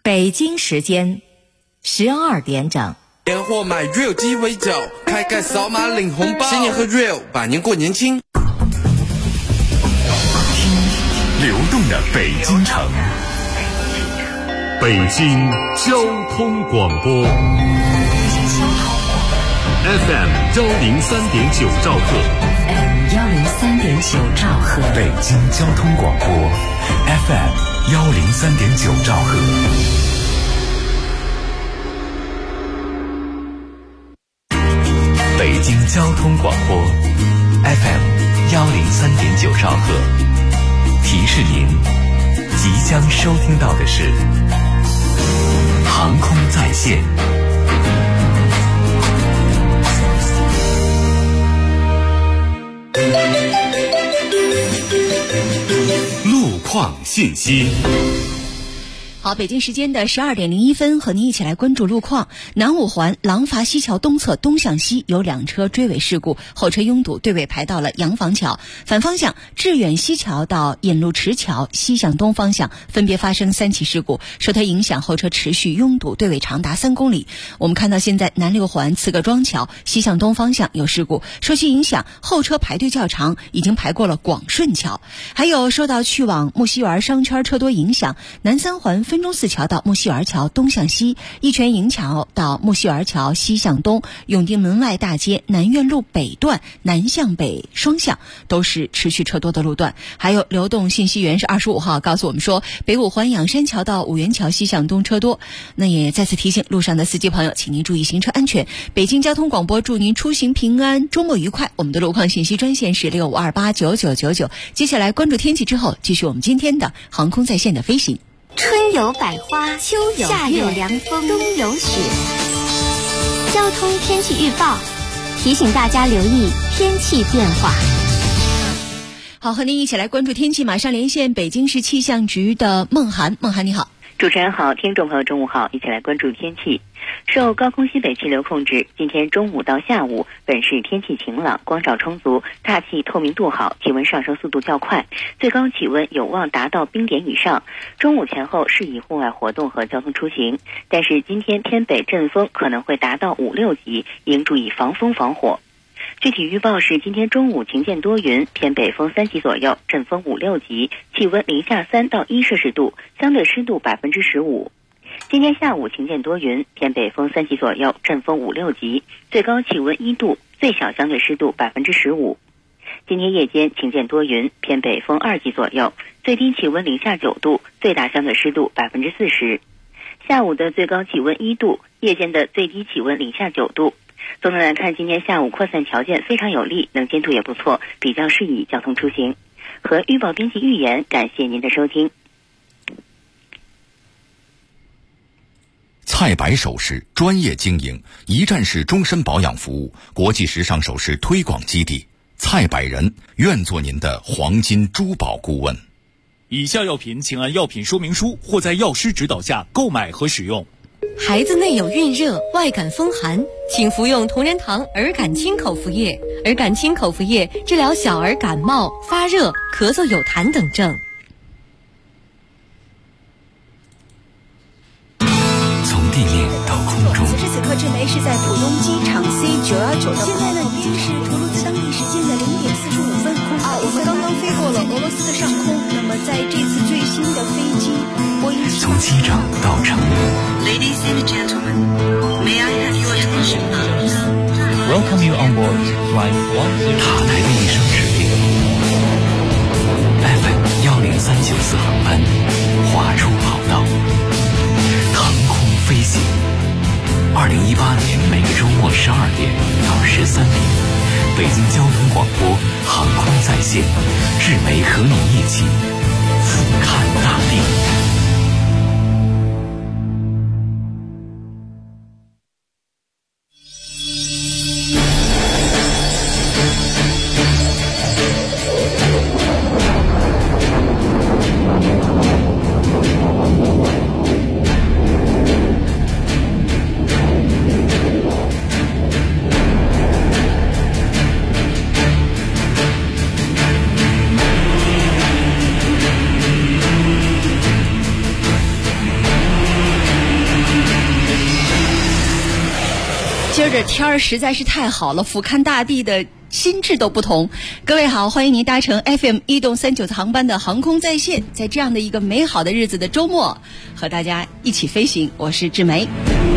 北京时间12点整。 年货买 real 鸡尾酒，开盖扫码领红包，新年喝 real， 百年过年轻。 听流动的北京城，北京交通广播 FM 103.9兆赫 103.9兆赫， 北京交通广播 FM 103.9兆赫。北京交通广播 FM 103.9兆赫，提示您即将收听到的是航空在线。路况信息。 好，北京时间的12点01分，和您一起来关注路况。南五环廊坊西桥东侧东向西有2车追尾事故，后车拥堵，队尾排到了洋房桥。反方向致远西桥到引路池桥西向东方向分别发生3起事故，受它影响，后车持续拥堵，队尾长达3公里。我们看到现在南6环刺客庄桥西向东方向有事故，受其影响，后车排队较长，已经排过了广顺桥。还有受到去往木樨园商圈车多影响，南3环分钟寺桥到木樨园桥东向西，一泉营桥到木樨园桥西向东，永定门外大街南苑路北段南向北双向都是持续车多的路段。还有流动信息源是25号告诉我们说，北5环仰山桥到五元桥西向东车多。那也再次提醒路上的司机朋友，请您注意行车安全。北京交通广播祝您出行平安，周末愉快。我们的路况信息专线是65289999。接下来关注天气之后，继续我们今天的航空在线的飞行。 春有百花，秋有夏有凉风，冬有雪。交通天气预报提醒大家留意天气变化。 好，和您一起来关注天气，马上连线北京市气象局的孟涵。孟涵你好。 主持人好，听众朋友中午好，一起来关注天气。受高空西北气流控制，今天中午到下午本市天气晴朗，光照充足，大气透明度好，气温上升速度较快，最高气温有望达到冰点以上。中午前后适宜户外活动和交通出行，但是今天偏北阵风可能会达到5、6级，应注意防风防火。具体预报是今天中午晴见多云，偏北风3级左右，阵风5、6级，气温零下3到1摄氏度，相对湿度15%。今天下午晴见多云，偏北风3级左右，阵风5、6级，最高气温1度，最小相对湿度15%。今天夜间晴见多云，偏北风2级左右，最低气温零下9度，最大相对湿度40%。下午的最高气温1度，夜间的最低气温零下9度。总的来看，今天下午扩散条件非常有利，能见度也不错，比较适宜交通出行。和预报编辑预言，感谢您的收听。 菜百首饰专业经营，一站式终身保养服务，国际时尚首饰推广基地，菜百人愿做您的黄金珠宝顾问。 以下药品请按药品说明书或在药师指导下购买和使用。 孩子内有孕热、外感风寒，请服用同仁堂儿感清口服液。儿感清口服液治疗小儿感冒、发热、咳嗽有痰等症。 从地面到空中， 此时此刻，这枚是在浦东机场 C919的。现在呢，已经是图卢兹当地时间的0点45分我们刚刚飞过了俄罗斯的上空。那么在这次最新的飞机波音从机长到乘务。 Ladies and gentlemen, may I have your attention, please? Welcome you on board Flight 10. 塔台的一声指令 ，FM 10394航班划出跑道，腾空飞行。2018年每个周末12点到13点，北京交通广播航空在线，志梅和你一起俯瞰大地。 说这天儿实在是太好了，俯瞰大地的心智都不同。各位好，欢迎您搭乘 FM 1动39次航班的航空在线，在这样的一个美好的日子的周末，和大家一起飞行。我是志梅。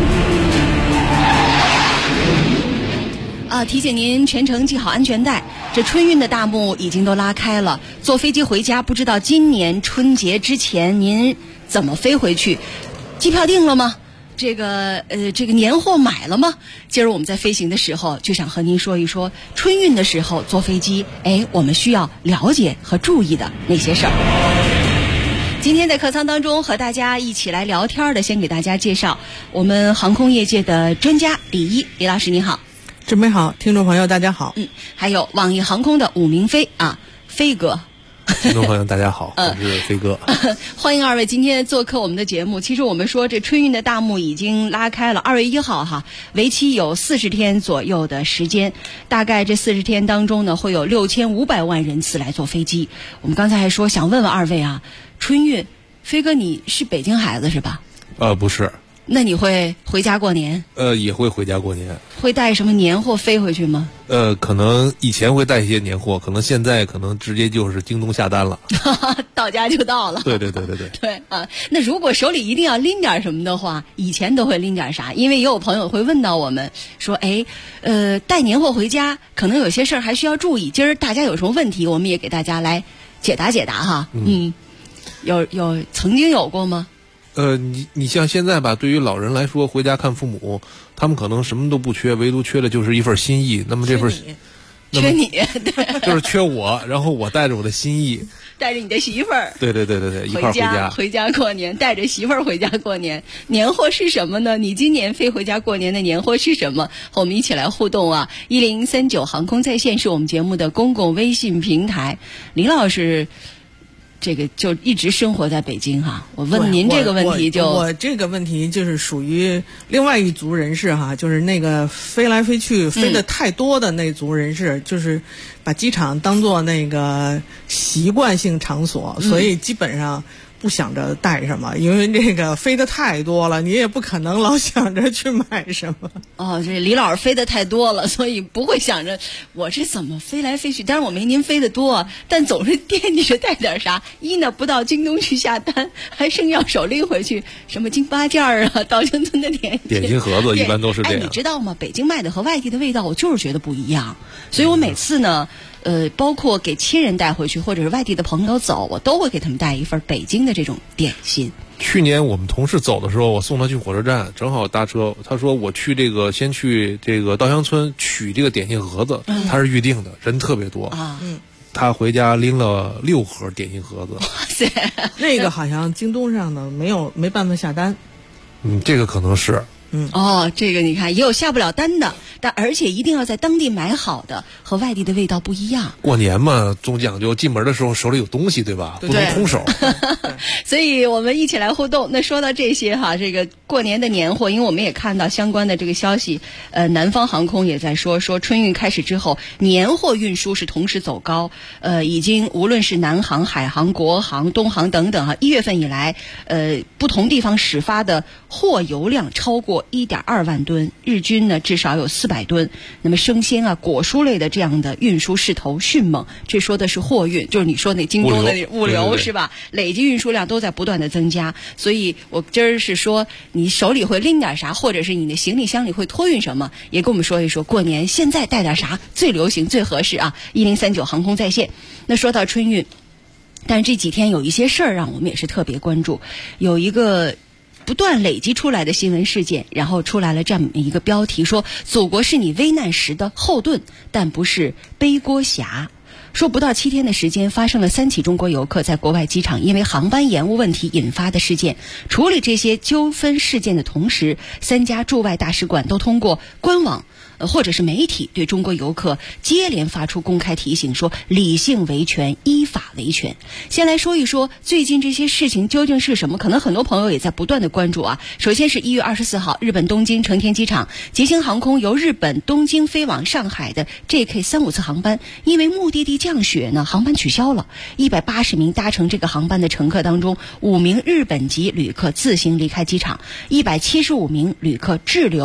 提醒您全程系好安全带。这春运的大幕已经都拉开了，坐飞机回家，不知道今年春节之前您怎么飞回去？机票订了吗？这个年货买了吗？今儿我们在飞行的时候就想和您说一说春运的时候坐飞机，我们需要了解和注意的那些事儿。今天在客舱当中和大家一起来聊天的，先给大家介绍我们航空业界的专家李一，李老师您好。 志梅好，听众朋友大家好。 还有网易航空的武明飞啊，飞哥。 听众朋友大家好，我是飞哥。 欢迎二位今天做客我们的节目。其实我们说这春运的大幕已经拉开了，2月1号哈，为期有40天左右的时间。大概这40天当中呢，会有6500万人次来坐飞机。我们刚才还说想问问二位啊，春运，飞哥你是北京孩子是吧？ 不是。 那你会回家过年？ 也会回家过年。 会带什么年货飞回去吗？ 可能以前会带一些年货，可能现在可能直接就是京东下单了， 到家就到了。 对。 对啊，那如果手里一定要拎点什么的话，以前都会拎点啥？因为也有朋友会问到我们说，带年货回家，可能有些事儿还需要注意。今儿大家有什么问题，我们也给大家来解答哈。有曾经有过吗？ 你像现在吧，对于老人来说，回家看父母，他们可能什么都不缺，唯独缺的就是一份心意。那么这份缺你，对， 就是缺我，然后我带着我的心意， 带着你的媳妇儿， 对，一块回家过年，带着媳妇儿回家过年。年货是什么呢？你今年飞回家过年的年货是什么？和我们一起来互动啊！1039航空在线是我们节目的公共微信平台。李老师。这个就一直生活在北京哈，我问您这个问题我这个问题就是属于另外一族人士哈，就是那个飞来飞去飞得太多的那族人士，就是把机场当做那个习惯性场所，所以基本上不想着带什么，因为这个飞得太多了，你也不可能老想着去买什么。 这李老师飞得太多了，所以不会想着我是怎么飞来飞去。当然我没您飞得多，但总是惦记着带点啥。一呢不到京东去下单，还生要手拎回去什么京八件啊、稻香村的点心盒子，一般都是这样。 你知道吗？北京卖的和外地的味道，我就是觉得不一样。所以我每次呢。包括给亲人带回去，或者是外地的朋友走，我都会给他们带一份北京的这种点心。 去年我们同事走的时候，我送他去火车站，正好搭车。他说我去先去这个稻香村取这个点心盒子，他是预定的，人特别多啊。他回家拎了6盒点心盒子。哇塞，那个好像京东上的没办法下单。 这个可能是。 这个你看也有下不了单的，但而且一定要在当地买好的，和外地的味道不一样。 过年嘛，总讲究进门的时候手里有东西，对吧？不能空手。 所以我们一起来互动。那说到这些哈，这个过年的年货，因为我们也看到相关的这个消息，南方航空也在说春运开始之后，年货运输是同时走高，已经无论是南航、海航、国航、东航等等哈，1月份以来，不同地方始发的货油量超过1.2万吨，日均呢至少有400吨。那么生鲜啊、果蔬类的这样的运输势头迅猛，这说的是货运，就是你说那京东的物流是吧？累计运输量都在不断的增加。所以我今儿是说，你手里会拎点啥，或者是你的行李箱里会托运什么，也跟我们说一说。过年现在带点啥最流行、最合适啊？1039航空在线。那说到春运，但是这几天有一些事儿让我们也是特别关注，有一个不断累积出来的新闻事件，然后出来了这么一个标题，说祖国是你危难时的后盾，但不是背锅侠。说不到7天的时间，发生了3起中国游客在国外机场因为航班延误问题引发的事件。处理这些纠纷事件的同时，3家驻外大使馆都通过官网或者是媒体对中国游客接连发出公开提醒，说理性维权，依法维权。先来说一说最近这些事情究竟是什么，可能很多朋友也在不断的关注啊。首先是1月24号，日本东京成田机场，捷星航空由日本东京飞往上海的 JK35次航班，因为目的地降雪呢，航班取消了。180名搭乘这个航班的乘客当中，5名日本籍旅客自行离开机场，175名旅客滞留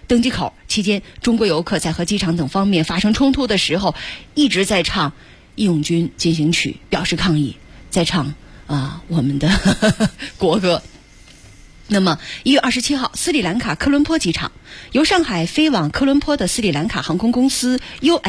登机口期间，中国游客在和机场等方面发生冲突的时候，一直在唱《义勇军进行曲》表示抗议，在唱我们的国歌。那么1月27号，斯里兰卡科伦坡机场由上海飞往科伦坡的斯里兰卡航空公司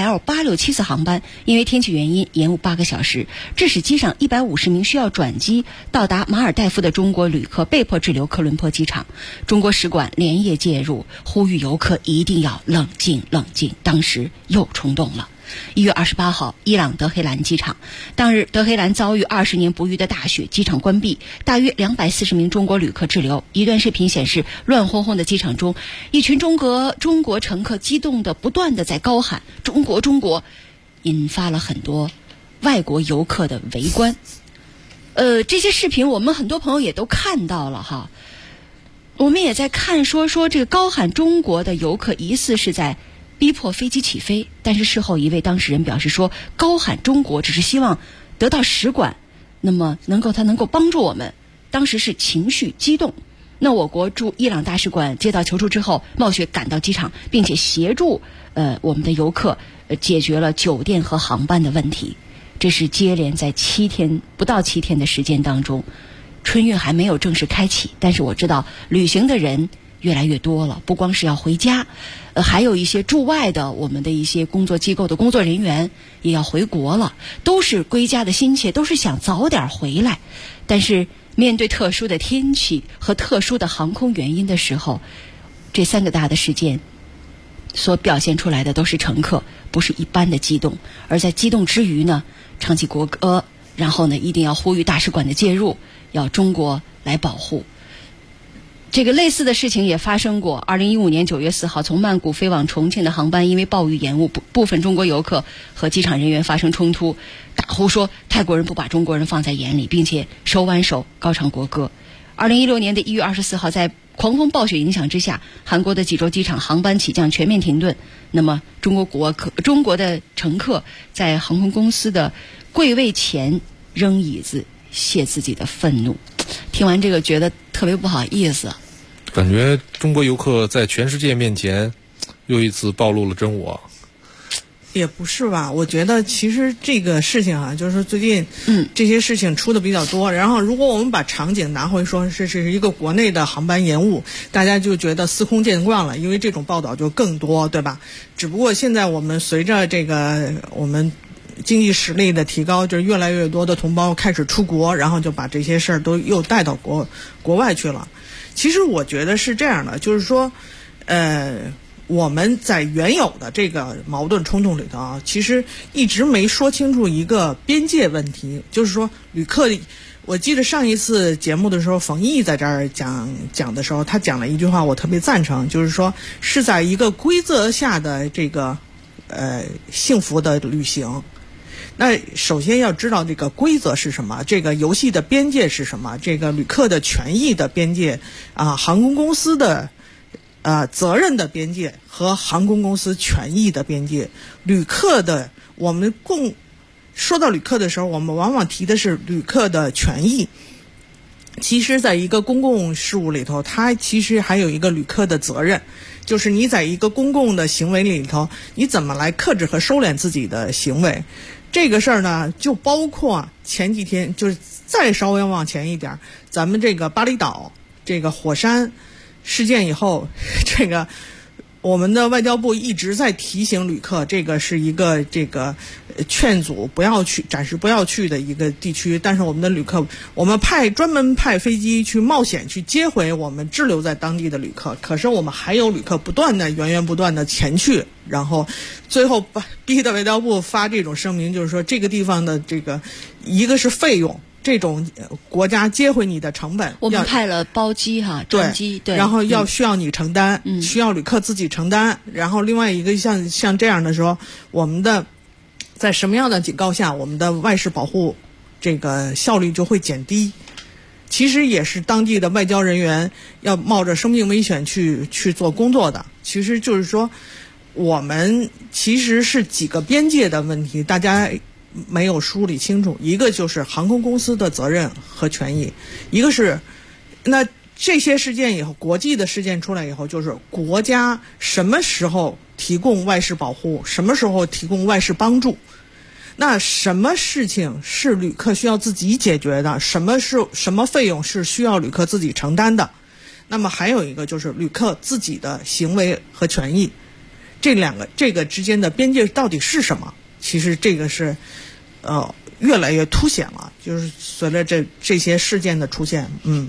UL8674航班因为天气原因延误8个小时，致使机上150名需要转机到达马尔代夫的中国旅客被迫滞留科伦坡机场。中国使馆连夜介入，呼吁游客一定要冷静冷静，当时又冲动了。1月28号，伊朗德黑兰机场，当日德黑兰遭遇20年不遇的大雪，机场关闭，大约240名中国旅客滞留。一段视频显示，乱哄哄的机场中，一群中国乘客激动的不断的在高喊“中国中国”，引发了很多外国游客的围观。这些视频我们很多朋友也都看到了哈，我们也在看说这个高喊中国的游客疑似是在逼迫飞机起飞，但是事后一位当事人表示说，高喊中国只是希望得到使馆，那么他能够帮助我们，当时是情绪激动。那我国驻伊朗大使馆接到求助之后，冒雪赶到机场，并且协助我们的游客解决了酒店和航班的问题。这是接连在不到7天的时间当中，春运还没有正式开启，但是我知道旅行的人越来越多了，不光是要回家，还有一些驻外的我们的一些工作机构的工作人员也要回国了，都是归家的心切，都是想早点回来。但是面对特殊的天气和特殊的航空原因的时候，这3个大的事件所表现出来的都是乘客不是一般的激动，而在激动之余呢，唱起国歌，然后呢一定要呼吁大使馆的介入，要中国来保护。这个类似的事情也发生过。2015年9月4号，从曼谷飞往重庆的航班因为暴雨延误，部分中国游客和机场人员发生冲突，大呼说泰国人不把中国人放在眼里，并且手挽手高唱国歌。2016年的1月24号，在狂风暴雪影响之下，韩国的济州机场航班起降全面停顿。那么中国的乘客在航空公司的柜位前扔椅子泄自己的愤怒。听完这个觉得特别不好意思， 感觉中国游客在全世界面前又一次暴露了真我。 也不是吧，我觉得其实这个事情啊，就是最近这些事情出的比较多，然后如果我们把场景拿回说是一个国内的航班延误，大家就觉得司空见惯了，因为这种报道就更多，对吧？只不过现在我们随着这个我们经济实力的提高，就是越来越多的同胞开始出国，然后就把这些事儿都又带到国外去了。其实我觉得是这样的，就是说我们在原有的这个矛盾冲突里头啊，其实一直没说清楚一个边界问题，就是说旅客，我记得上一次节目的时候，冯毅在这儿讲的时候，他讲了一句话，我特别赞成，就是说是在一个规则下的这个幸福的旅行。那首先要知道这个规则是什么，这个游戏的边界是什么，这个旅客的权益的边界航空公司的责任的边界和航空公司权益的边界。旅客的，我们说到旅客的时候，我们往往提的是旅客的权益。其实在一个公共事务里头，它其实还有一个旅客的责任，就是你在一个公共的行为里头，你怎么来克制和收敛自己的行为。这个事儿呢，就包括前几天，就是再稍微往前一点，咱们这个巴厘岛这个火山事件以后，这个我们的外交部一直在提醒旅客，这个是一个这个劝阻不要去，暂时不要去的一个地区。但是我们的旅客，我们专门派飞机去冒险去接回我们滞留在当地的旅客，可是我们还有旅客源源不断的前去，然后最后逼的外交部发这种声明，就是说这个地方的这个一个是费用，这种国家接回你的成本， 我们派了包机专机，对， 然后需要你承担，需要旅客自己承担。然后另外一个像这样的时候，我们的在什么样的警告下，我们的外事保护这个效率就会减低。其实也是当地的外交人员要冒着生命危险去做工作的。其实就是说，我们其实是几个边界的问题，大家没有梳理清楚。一个就是航空公司的责任和权益，一个是那这些事件以后，国际的事件出来以后，就是国家什么时候提供外事保护，什么时候提供外事帮助。那什么事情是旅客需要自己解决的，什么费用是需要旅客自己承担的。那么还有一个就是旅客自己的行为和权益，这个之间的边界到底是什么？其实这个是越来越凸显了，就是随着这些事件的出现。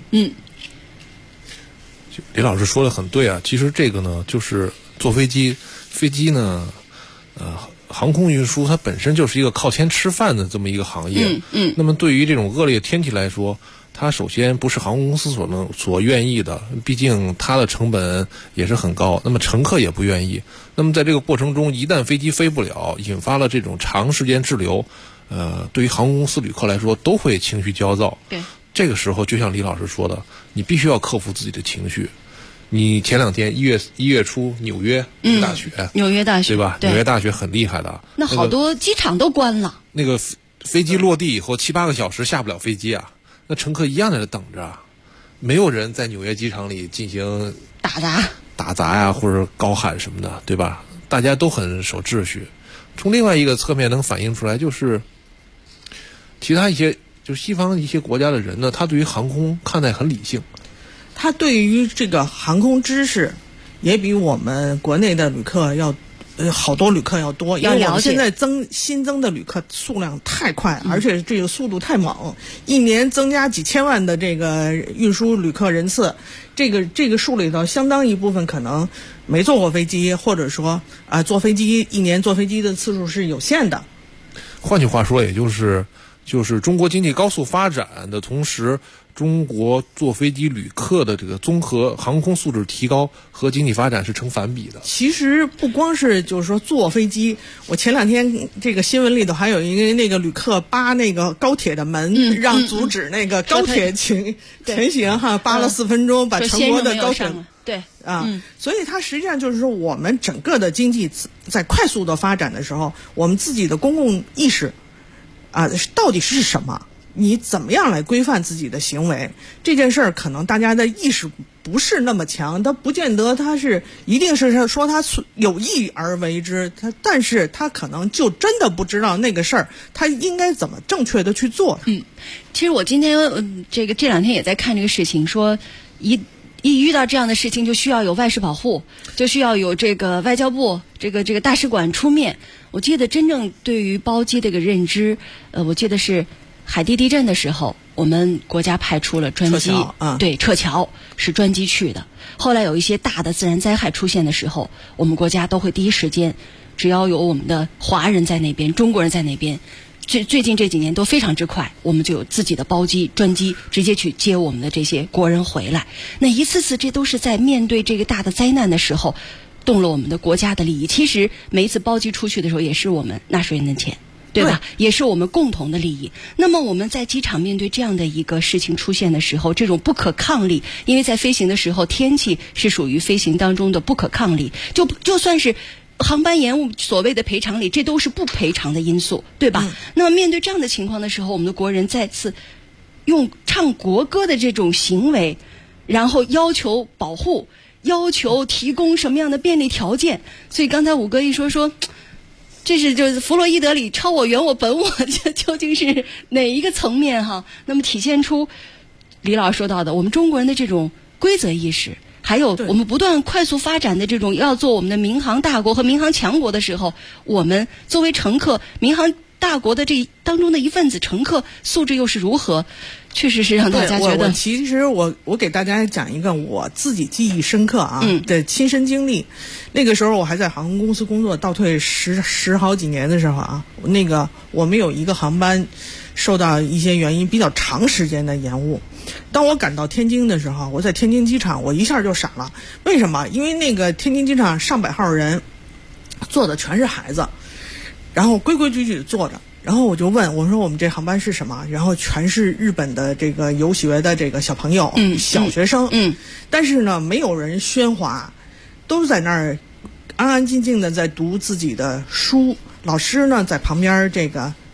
李老师说的很对啊，其实这个呢就是坐飞机呢航空运输它本身就是一个靠天吃饭的这么一个行业。那么对于这种恶劣天气来说，它首先不是航空公司所愿意的，毕竟它的成本也是很高，那么乘客也不愿意。那么在这个过程中，一旦飞机飞不了，引发了这种长时间滞留，对于航空公司旅客来说都会情绪焦躁。 对， 这个时候就像李老师说的，你必须要克服自己的情绪。你前2天一月初纽约大雪， 纽约大雪对吧？ 对， 纽约大雪很厉害的， 那好多机场都关了。 那个飞机落地以后7-8个小时下不了飞机啊，那乘客一样在这等着，没有人在纽约机场里进行打砸呀，或者高喊什么的，对吧？大家都很守秩序。从另外一个侧面能反映出来，就是其他一些就是西方一些国家的人呢，他对于航空看待很理性。 他对于这个航空知识也比我们国内的旅客要好多旅客要多，因为我们现在新增的旅客数量太快，而且这个速度太猛，一年增加几千万的这个运输旅客人次，这个数里头相当一部分可能没坐过飞机，或者说坐飞机一年坐飞机的次数是有限的。 换句话说，也就是中国经济高速发展的同时，中国坐飞机旅客的这个综合航空素质提高和经济发展是成反比的。 其实不光是就是说坐飞机，我前2天这个新闻里头还有一个那个旅客扒那个高铁的门，让阻止那个高铁前行哈，扒了4分钟，把成国的高铁对所以它实际上就是说，我们整个的经济在快速的发展的时候，我们自己的公共意识到底是什么？你怎么样来规范自己的行为？这件事儿可能大家的意识不是那么强，他不见得他是一定是说他有意而为之，但是他可能就真的不知道那个事儿他应该怎么正确的去做。 其实我今天这2天也在看这个事情，说一遇到这样的事情就需要有外事保护，就需要有这个外交部这个大使馆出面。我记得真正对于包机这个认知，我记得是海地地震的时候，我们国家派出了专机，对，撤侨是专机去的。后来有一些大的自然灾害出现的时候，我们国家都会第一时间，只要有我们的华人在那边，中国人在那边，最近这几年都非常之快，我们就有自己的包机、专机直接去接我们的这些国人回来。那一次次，这都是在面对这个大的灾难的时候，动了我们的国家的利益。其实每一次包机出去的时候，也是我们纳税人的钱。对吧？也是我们共同的利益。那么我们在机场面对这样的一个事情出现的时候，这种不可抗力，因为在飞行的时候，天气是属于飞行当中的不可抗力，就算是航班延误所谓的赔偿里，这都是不赔偿的因素，对吧？那么面对这样的情况的时候，我们的国人再次用唱国歌的这种行为，然后要求保护，要求提供什么样的便利条件。所以刚才武哥一说这是就是弗洛伊德里超我、原我、本我，这究竟是哪一个层面哈？那么体现出李老师说到的，我们中国人的这种规则意识，还有我们不断快速发展的这种要做我们的民航大国和民航强国的时候，我们作为乘客，民航大国的这当中的一份子，乘客素质又是如何？确实是让大家觉得。 其实我给大家讲一个我自己记忆深刻的亲身经历。那个时候我还在航空公司工作，倒退十好几年的时候那个我们有一个航班受到一些原因比较长时间的延误。当我赶到天津的时候，我在天津机场，我一下就傻了。为什么？因为那个天津机场上百号人，坐的全是孩子，然后规规矩矩坐着。然后我就问，我说我们这航班是什么？然后全是日本的这个游学的这个小朋友，小学生，但是呢，没有人喧哗，都在那儿安安静静的在读自己的书。老师呢在旁边这个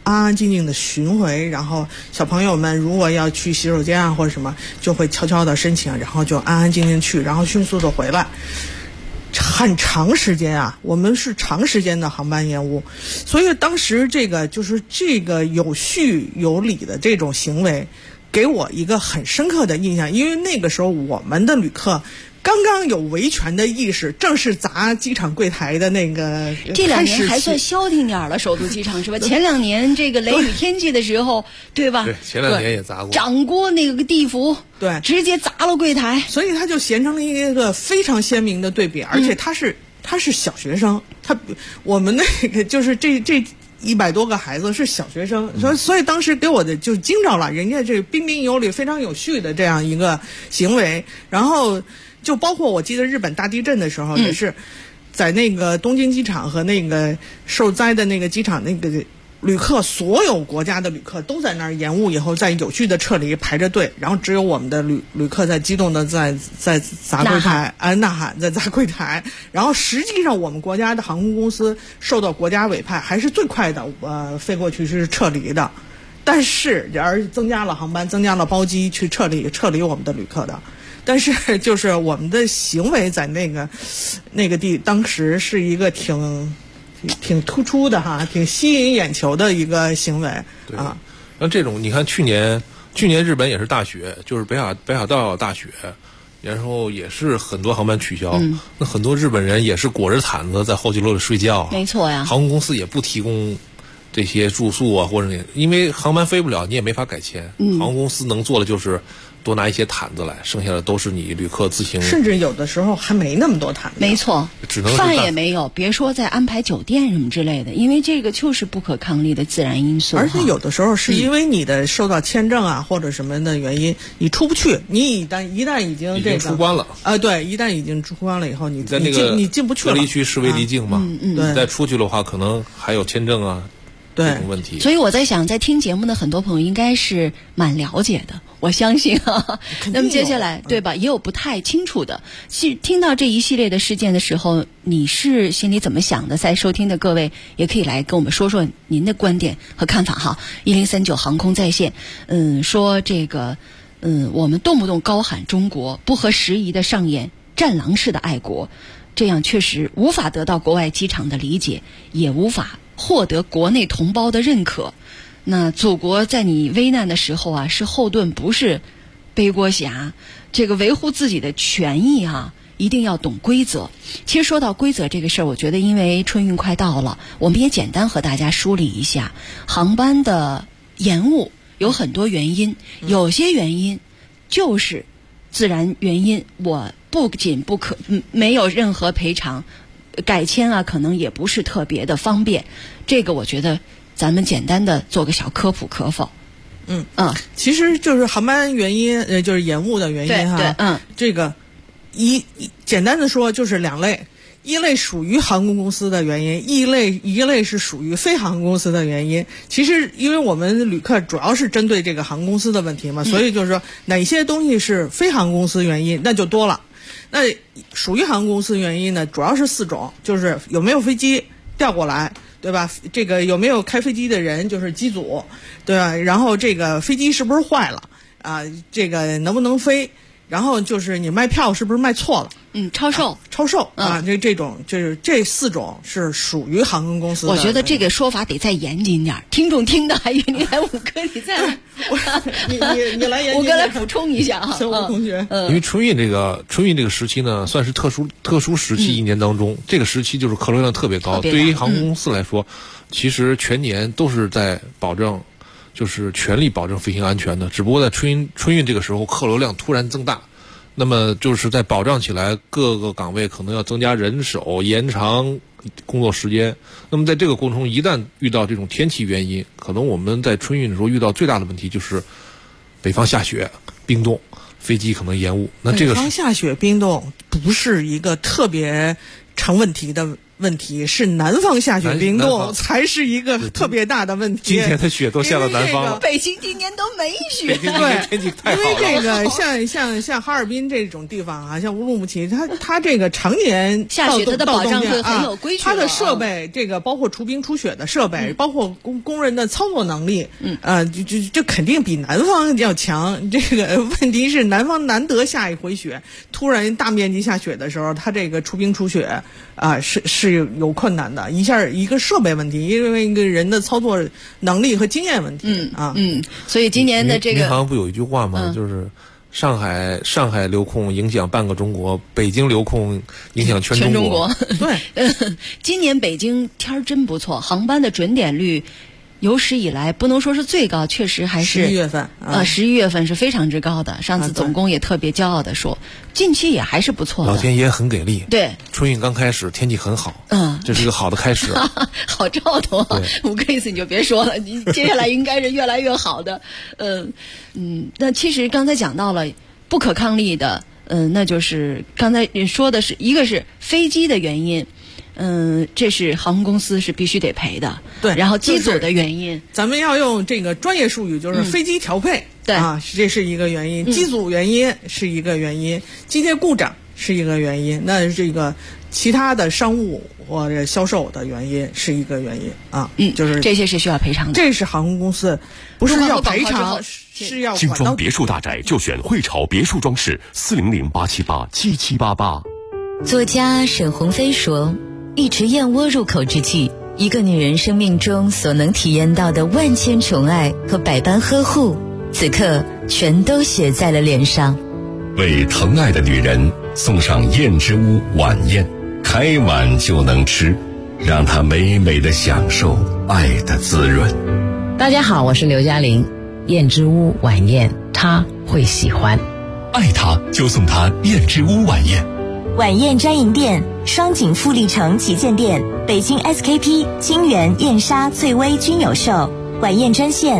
安安静静的巡回，然后小朋友们如果要去洗手间啊或者什么，就会悄悄的申请，然后就安安静静去，然后迅速的回来。很长时间啊，我们是长时间的航班延误，所以当时这个有序有理的这种行为，给我一个很深刻的印象，因为那个时候我们的旅客刚刚有维权的意识，正是砸机场柜台的那个。 这2年还算消停点了，首都机场是吧？前2年这个雷雨天气的时候，对吧？ 对，前2年也砸过。 掌掴那个地府， 对， 直接砸了柜台， 所以它就形成了一个非常鲜明的对比，而且他是小学生，我们那个就是这100多个孩子是小学生，所以当时给我的就惊着了，人家这彬彬有礼、非常有序的这样一个行为，然后。就包括我记得日本大地震的时候，也是在那个东京机场和那个受灾的那个机场，那个旅客所有国家的旅客都在那儿延误以后再有序的撤离，排着队，然后只有我们的旅客在激动的在砸柜台呐喊在砸柜台，然后实际上我们国家的航空公司受到国家委派还是最快的飞过去是撤离的，但是而增加了航班，增加了包机去撤离我们的旅客的。但是就是我们的行为在那个当时是一个挺突出的哈，挺吸引眼球的一个行为啊。 那这种你看去年日本也是大雪，就是北海道大雪，然后也是很多航班取消。那很多日本人也是裹着毯子在候机楼里睡觉。 没错呀。 航空公司也不提供这些住宿啊，或者因为航班飞不了，你也没法改签。航空公司能做的就是多拿一些毯子来，剩下的都是你旅客自行。 甚至有的时候还没那么多毯子。 没错， 只能饭也没有，别说再安排酒店什么之类的，因为这个就是不可抗力的自然因素。 而且有的时候是因为你的受到签证啊或者什么的原因，你出不去。你一旦已经这个出关了对，一旦已经出关了以后，你在那个你进不去了。 隔离区视为离境嘛， 对。 再出去的话，可能还有签证啊。 对， 问题。 所以我在想，在听节目的很多朋友应该是蛮了解的，我相信啊。那么接下来，对吧？也有不太清楚的。听到这一系列的事件的时候，你是心里怎么想的？在收听的各位也可以来跟我们说说您的观点和看法哈。1039航空在线，说这个，我们动不动高喊中国，不合时宜的上演战狼式的爱国，这样确实无法得到国外机场的理解，也无法获得国内同胞的认可。那祖国在你危难的时候啊，是后盾，不是背锅侠。这个维护自己的权益啊，一定要懂规则。其实说到规则这个事儿，我觉得因为春运快到了，我们也简单和大家梳理一下航班的延误有很多原因，有些原因就是自然原因，我不仅没有任何赔偿，改签啊可能也不是特别的方便。这个我觉得咱们简单的做个小科普可否？ 其实就是航班原因，就是延误的原因哈。 对， 这个简单的说就是2类，一类属于航空公司的原因，一类是属于非航空公司的原因。其实因为我们旅客主要是针对这个航空公司的问题嘛，所以就是说哪些东西是非航空公司原因，那就多了。那属于航空公司原因呢，主要是4种，就是有没有飞机调过来，对吧？这个有没有开飞机的人，就是机组，对吧？然后这个飞机是不是坏了啊？这个能不能飞？然后就是你卖票是不是卖错了？ 超售啊，这种就是这4种是属于航空公司的。 我觉得这个说法得再严谨点，听众听的还以为你来5哥，你再来， 你来严谨， 5哥来补充一下哈， 小吴同学。 因为春运这个时期呢，算是特殊时期，1年当中，这个时期就是客流量特别高。对于航空公司来说，其实全年都是在保证，就是全力保证飞行安全的。只不过在春运这个时候，客流量突然增大。那么就是在保障起来，各个岗位可能要增加人手，延长工作时间。那么在这个过程中，一旦遇到这种天气原因，可能我们在春运的时候遇到最大的问题就是北方下雪、冰冻，飞机可能延误。那这个北方下雪、冰冻不是一个特别成问题的问题，是南方下雪冰冻才是一个特别大的问题。 今天的雪都下到南方了， 北京今年都没雪。 对， 天气太好了。 因为这个像哈尔滨这种地方啊，像乌鲁木齐，它这个常年下雪，它的保障会很有规矩。 它的设备，这个包括除冰除雪的设备，包括工人的操作能力，就肯定比南方要强。这个问题是南方难得下一回雪，突然大面积下雪的时候，它这个除冰除雪是有困难的，一个设备问题，因为一个人的操作能力和经验问题所以今年的这个民航不有一句话吗？就是上海流控影响半个中国，北京流控影响全中国。 对， 今年北京天儿真不错，航班的准点率有史以来不能说是最高，确实还是 11月份 11月份是非常之高的。上次总工也特别骄傲地说，近期也还是不错的。 老天爷很给力， 对， 春运刚开始，天气很好，这是一个好的开始。 好兆头啊！5个意思你就别说了，你接下来应该是越来越好的。那其实刚才讲到了不可抗力的，那就是刚才说的是一个是飞机的原因。这是航空公司是必须得赔的。 对， 然后机组的原因， 咱们要用这个专业术语，就是飞机调配。对这是一个原因，机组原因是一个原因，机械故障是一个原因，那这个其他的商务或者销售的原因是一个原因就是这些是需要赔偿的。 这是航空公司不是要赔偿，是要精装别墅大宅就选汇潮别墅装饰，400-878-7788。 作家沈鸿飞说，一池燕窝入口之际，一个女人生命中所能体验到的万千宠爱和百般呵护，此刻全都写在了脸上。 为疼爱的女人送上燕之屋晚宴，开碗就能吃，让她美美的享受爱的滋润。 大家好，我是刘嘉玲，燕之屋晚宴她会喜欢， 爱她就送她燕之屋晚宴。 晚宴专营店：双井富力城旗舰店、北京 SKP、金源、燕莎、翠微均有售。晚宴专线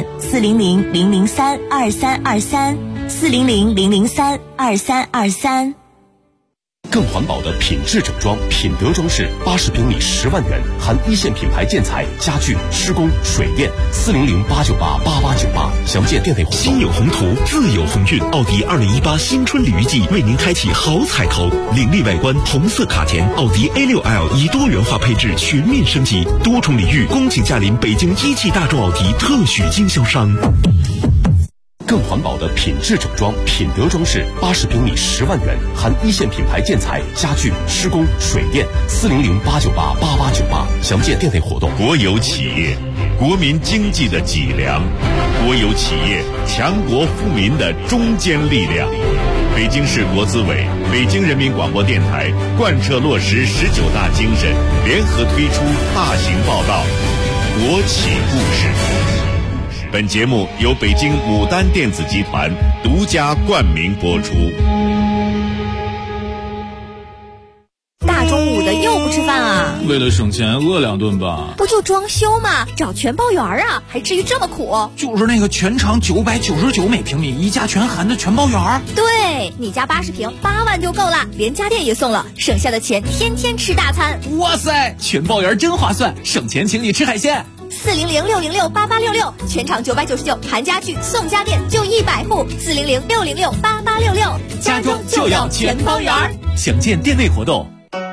400-003-2323，400-003-2323。 更环保的品质整装，品德装饰，80平米10万元，含一线品牌建材、家具、施工、水电。400-898-8898，详见店内活动。 心有宏图，自有鸿运。奥迪2018新春鲤鱼季为您开启好彩头，凌厉外观，红色卡钿，奥迪 A6L 以多元化配置全面升级，多重礼遇，恭请驾临北京一汽大众奥迪特许经销商。 更环保的品质整装，品德装饰，80平米10万元，含一线品牌建材、家具、施工、水电。400-898-8898，详见店内活动。 国有企业，国民经济的脊梁；国有企业，强国富民的中坚力量。北京市国资委、北京人民广播电台贯彻落实19大精神，联合推出大型报道《国企故事》。本节目由北京牡丹电子集团独家冠名播出。 大中午的又不吃饭啊？ 为了省钱饿2顿吧。 不就装修吗？找全包园啊，还至于这么苦？ 就是那个全长999每平米，一家全含的全包园。 对，你家80平8万就够了，连家电也送了，省下的钱天天吃大餐。 哇塞，全包园真划算，省钱请你吃海鲜。 400-606-8866，全场999，含家具送家电，就100户。400-606-8866， 家中就要全包园。 详见店内活动。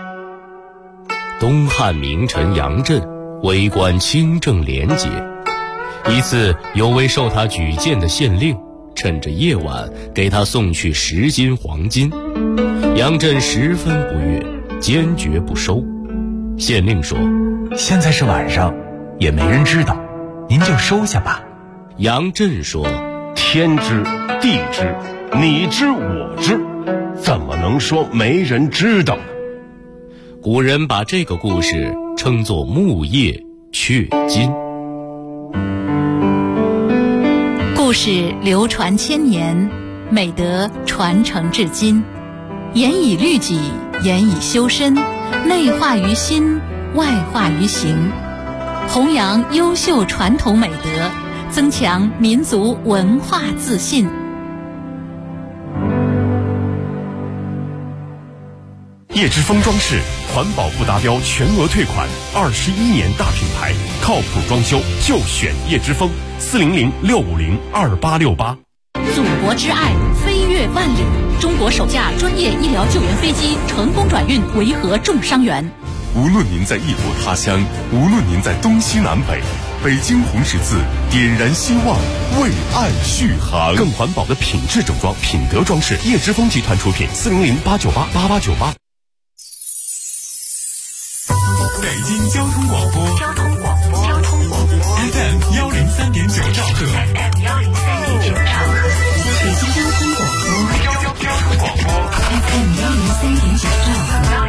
东汉名臣杨震为官清正廉洁，一次有位受他举荐的县令趁着夜晚给他送去10斤黄金，杨震十分不悦，坚决不收。县令说： 现在是晚上，也没人知道，您就收下吧。 杨震说： 天知地知，你知我知，怎么能说没人知道？ 古人把这个故事称作木叶雀金。 故事流传千年，美德传承至今，严以律己，严以修身，内化于心，外化于行，弘扬优秀传统美德，增强民族文化自信。 叶之峰装饰，环保不达标全额退款，21年大品牌，靠谱装修就选叶之峰，400-650-2868。 祖国之爱，飞越万里。中国首架专业医疗救援飞机成功转运维和重伤员。 无论您在异国他乡，无论您在东西南北，北京红十字点燃希望，为爱续航。更环保的品质整装，品德装饰，叶之峰集团出品，400-898-8898。 北京交通广播FM 103.9兆赫， 北京交通广播FM 103.9兆赫，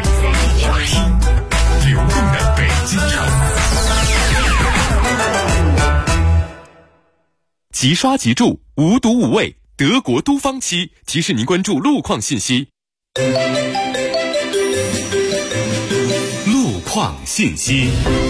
流动的北京城。 即刷即住，无毒无味，德国都方漆提示您关注路况信息。路况信息。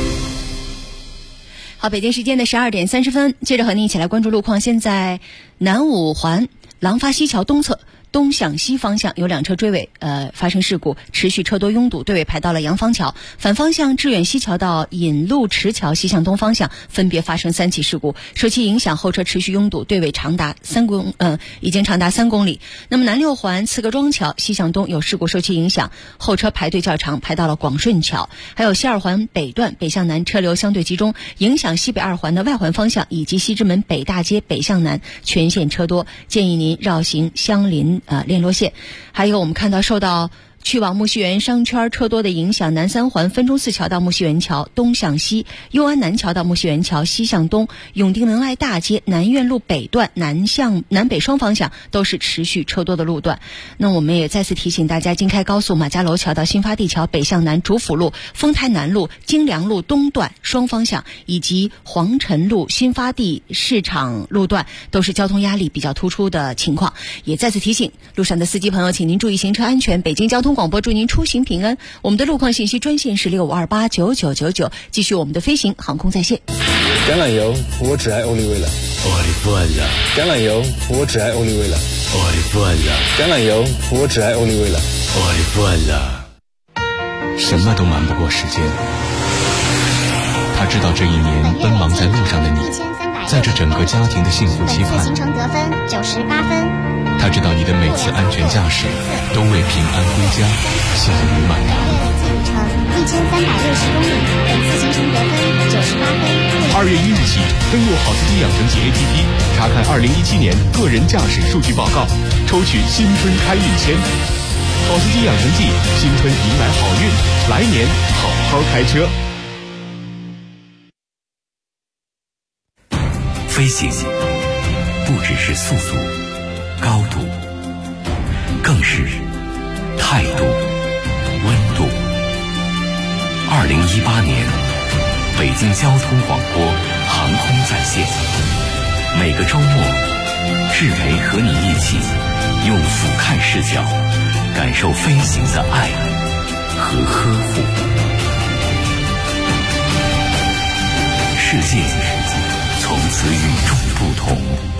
好，北京时间的12点30分，接着和您一起来关注路况。现在南五环廊坊西桥东侧东向西方向有2车追尾发生事故，持续车多拥堵，队尾排到了洋坊桥。反方向致远西桥到引路池桥西向东方向分别发生3起事故，受其影响后车持续拥堵，队尾已经长达3公里。那么南六环刺各庄桥西向东有事故，受其影响后车排队较长，排到了广顺桥。还有西二环北段北向南车流相对集中，影响西北2环的外环方向以及西直门北大街北向南全线车多，建议您绕行相邻联络线。还有我们看到受到去往木樨园商圈车多的影响，南3环分钟寺桥到木樨园桥东向西，右安南桥到木樨园桥西向东，永定门外大街南苑路北段南北双方向都是持续车多的路段。那我们也再次提醒大家，京开高速马家楼桥到新发地桥北向南，主府路丰台南路京良路东段双方向以及黄尘路新发地市场路段都是交通压力比较突出的情况。也再次提醒路上的司机朋友，请您注意行车安全。北京交通广播祝您出行平安。我们的路况信息专线是65289999，继续我们的飞行航空在线。 橄榄油，我只爱欧丽威了。 奥利弗了。 橄榄油，我只爱欧丽威了。 奥利弗了。 橄榄油，我只爱欧丽威了。 奥利弗了。 什么都瞒不过时间。他知道这一年奔忙在路上的你，在这整个家庭的幸福期盼。 行程得分98分。 他知道你的每次安全驾驶都为平安归家献于满堂。 1360公里，本次行程得分98分。 2月1日起，登录好司机养成记 APP， 查看2017年个人驾驶数据报告，抽取新春开运签。好司机养成记，新春迎来好运，来年好好开车。 飞行不只是速度、高度，更是态度、温度。2018年，北京交通广播航空在线，每个周末，志培和你一起用俯瞰视角感受飞行的爱和呵护。世界从此与众不同。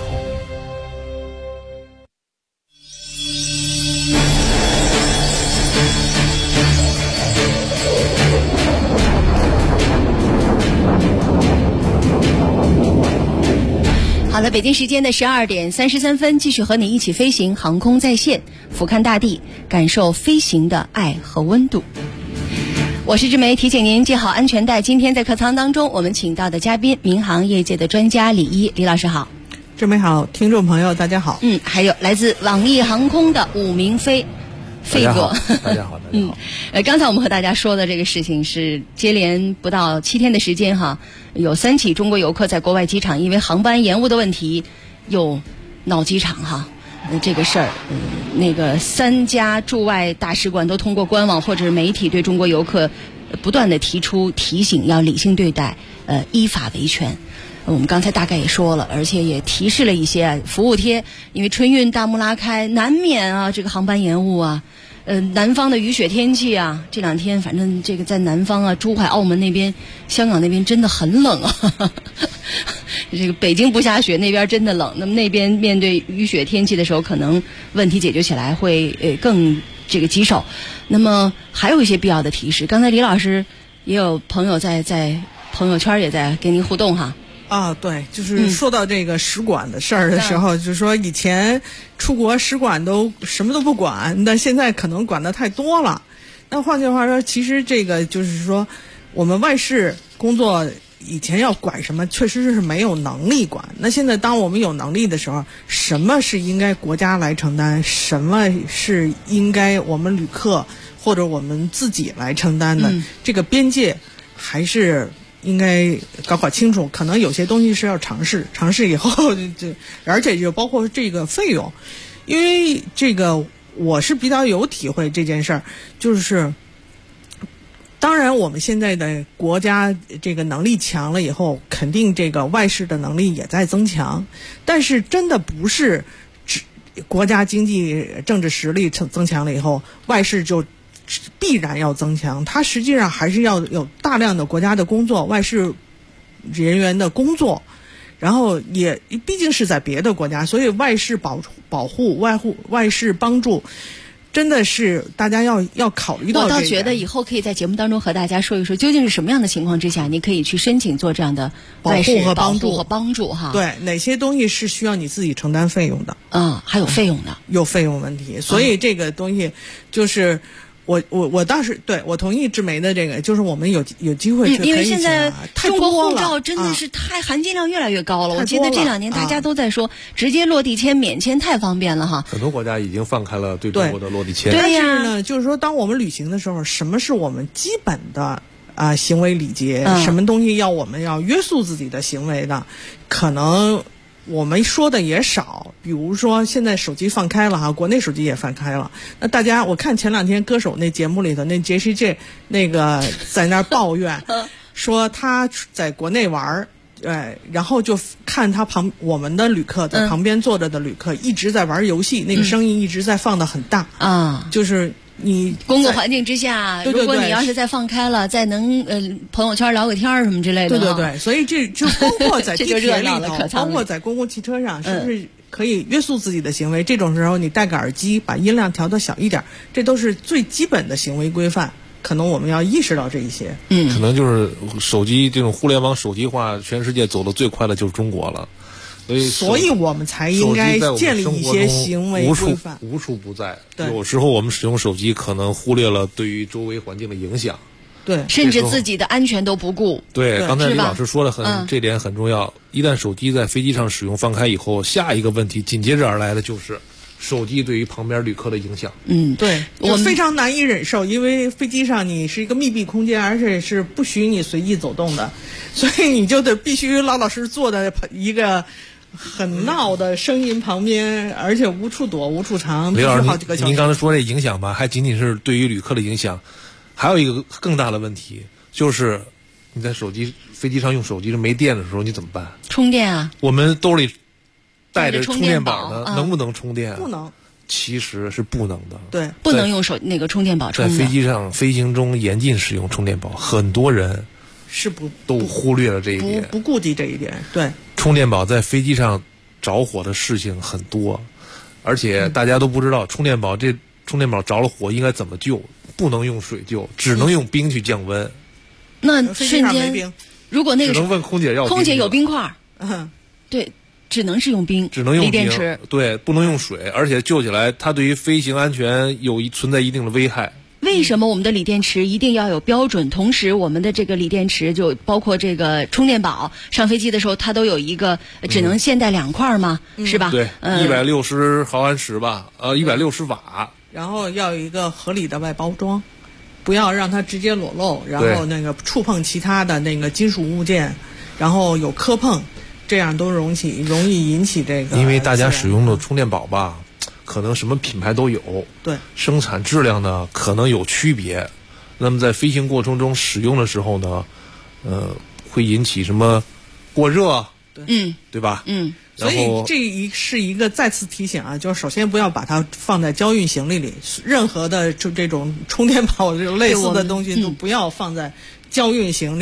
好了，北京时间的12点33分，继续和你一起飞行航空在线，俯瞰大地，感受飞行的爱和温度。我是志梅，提醒您系好安全带。今天在客舱当中，我们请到的嘉宾，民航业界的专家李一，李老师好。 志梅好，听众朋友大家好。 还有来自网易航空的武明飞哥， 大家好。 刚才我们和大家说的这个事情是接连不到7天的时间哈，有3起中国游客在国外机场因为航班延误的问题又闹机场哈。这个事儿，那个3家驻外大使馆都通过官网或者媒体对中国游客不断的提出提醒，要理性对待，依法维权。我们刚才大概也说了，而且也提示了一些服务贴，因为春运大幕拉开，难免这个航班延误啊。南方的雨雪天气啊，这2天反正这个在南方啊，珠海、澳门那边、香港那边真的很冷啊。这个北京不下雪，那边真的冷。那么那边面对雨雪天气的时候，可能问题解决起来会更这个棘手。那么还有一些必要的提示，刚才李老师也有朋友在朋友圈也在跟您互动哈。 对，就是说到这个使馆的事儿的时候，就是说以前出国使馆都什么都不管，但现在可能管得太多了。那换句话说，其实这个就是说，我们外事工作以前要管什么，确实是没有能力管。那现在当我们有能力的时候，什么是应该国家来承担，什么是应该我们旅客或者我们自己来承担的，这个边界还是应该搞清楚。可能有些东西是要尝试以后而且就包括这个费用，因为这个我是比较有体会这件事儿，就是当然我们现在的国家这个能力强了以后，肯定这个外事的能力也在增强，但是真的不是国家经济政治实力增强了以后，外事就必然要增强。它实际上还是要有大量的国家的工作，外事人员的工作，然后也毕竟是在别的国家，所以外事保护、外事帮助，真的是大家要考虑到这一点。 我倒觉得以后可以在节目当中和大家说一说，究竟是什么样的情况之下，你可以去申请做这样的外事保护和帮助哈。 对，哪些东西是需要你自己承担费用的？ 还有费用的， 有费用问题，所以这个东西就是。我倒是对我同意志梅的这个，就是我们有机会去可以， 因为现在中国护照真的是含金量越来越高了。我记得这2年大家都在说，直接落地签、免签太方便了哈。 很多国家已经放开了对中国的落地签。 但是呢，就是说，当我们旅行的时候，什么是我们基本的行为礼节？什么东西我们要约束自己的行为的？可能我们说的也少，比如说现在手机放开了哈，国内手机也放开了。那大家，我看前2天歌手那节目里头，那 JCJ 那个在那抱怨，说他在国内玩，然后就看他我们的旅客在旁边坐着的旅客一直在玩游戏，那个声音一直在放得很大就是你公共环境之下，如果你要是再放开了，再能朋友圈聊个天什么之类的， 对，所以这就包括在地铁里头，包括在公共汽车上，是不是可以约束自己的行为？这种时候你戴个耳机，把音量调得小一点，这都是最基本的行为规范。可能我们要意识到这一些。 可能就是手机这种互联网手机化，全世界走得最快的就是中国了。 所以我们才应该建立一些行为规范， 无处不在。有时候我们使用手机，可能忽略了对于周围环境的影响， 对， 甚至自己的安全都不顾。 对，刚才李老师说的这点很重要。一旦手机在飞机上使用放开以后，下一个问题紧接着而来的就是手机对于旁边旅客的影响。 对，我非常难以忍受，因为飞机上你是一个密闭空间，而且是不许你随意走动的，所以你就得必须老老实实坐在一个很闹的声音旁边，而且无处躲无处藏，必须好几个小时。 您刚才说这影响吧，还仅仅是对于旅客的影响，还有一个更大的问题，就是你在飞机上用手机是没电的时候，你怎么办？ 充电啊！ 我们兜里带着充电宝呢，能不能充电？ 不能， 其实是不能的。 对， 不能用那个充电宝充的。 在飞机上飞行中严禁使用充电宝，很多人是都忽略了这一点， 不顾及这一点。对， 充电宝在飞机上着火的事情很多，而且大家都不知道充电宝着了火应该怎么救，不能用水救，只能用冰去降温。 那瞬间，如果那个只能问空姐要冰， 空姐有冰块，对，只能是用冰， 只能用锂电池， 对，不能用水，而且救起来它对于飞行安全存在一定的危害。 为什么我们的锂电池一定要有标准？同时，我们的这个锂电池就包括这个充电宝，上飞机的时候它都有一个只能限带2块吗？是吧？ 对，160毫安时吧，160瓦。 然后要有一个合理的外包装，不要让它直接裸露，然后那个触碰其他的那个金属物件，然后有磕碰，这样都容易引起这个。 因为大家使用的充电宝吧，可能什么品牌都有， 对， 生产质量呢可能有区别，那么在飞行过程中使用的时候呢，会引起什么过热，对吧？ 所以这是一个再次提醒啊，就是首先不要把它放在交运行李里，任何的就这种充电宝这种类似的东西都不要放在交运行李。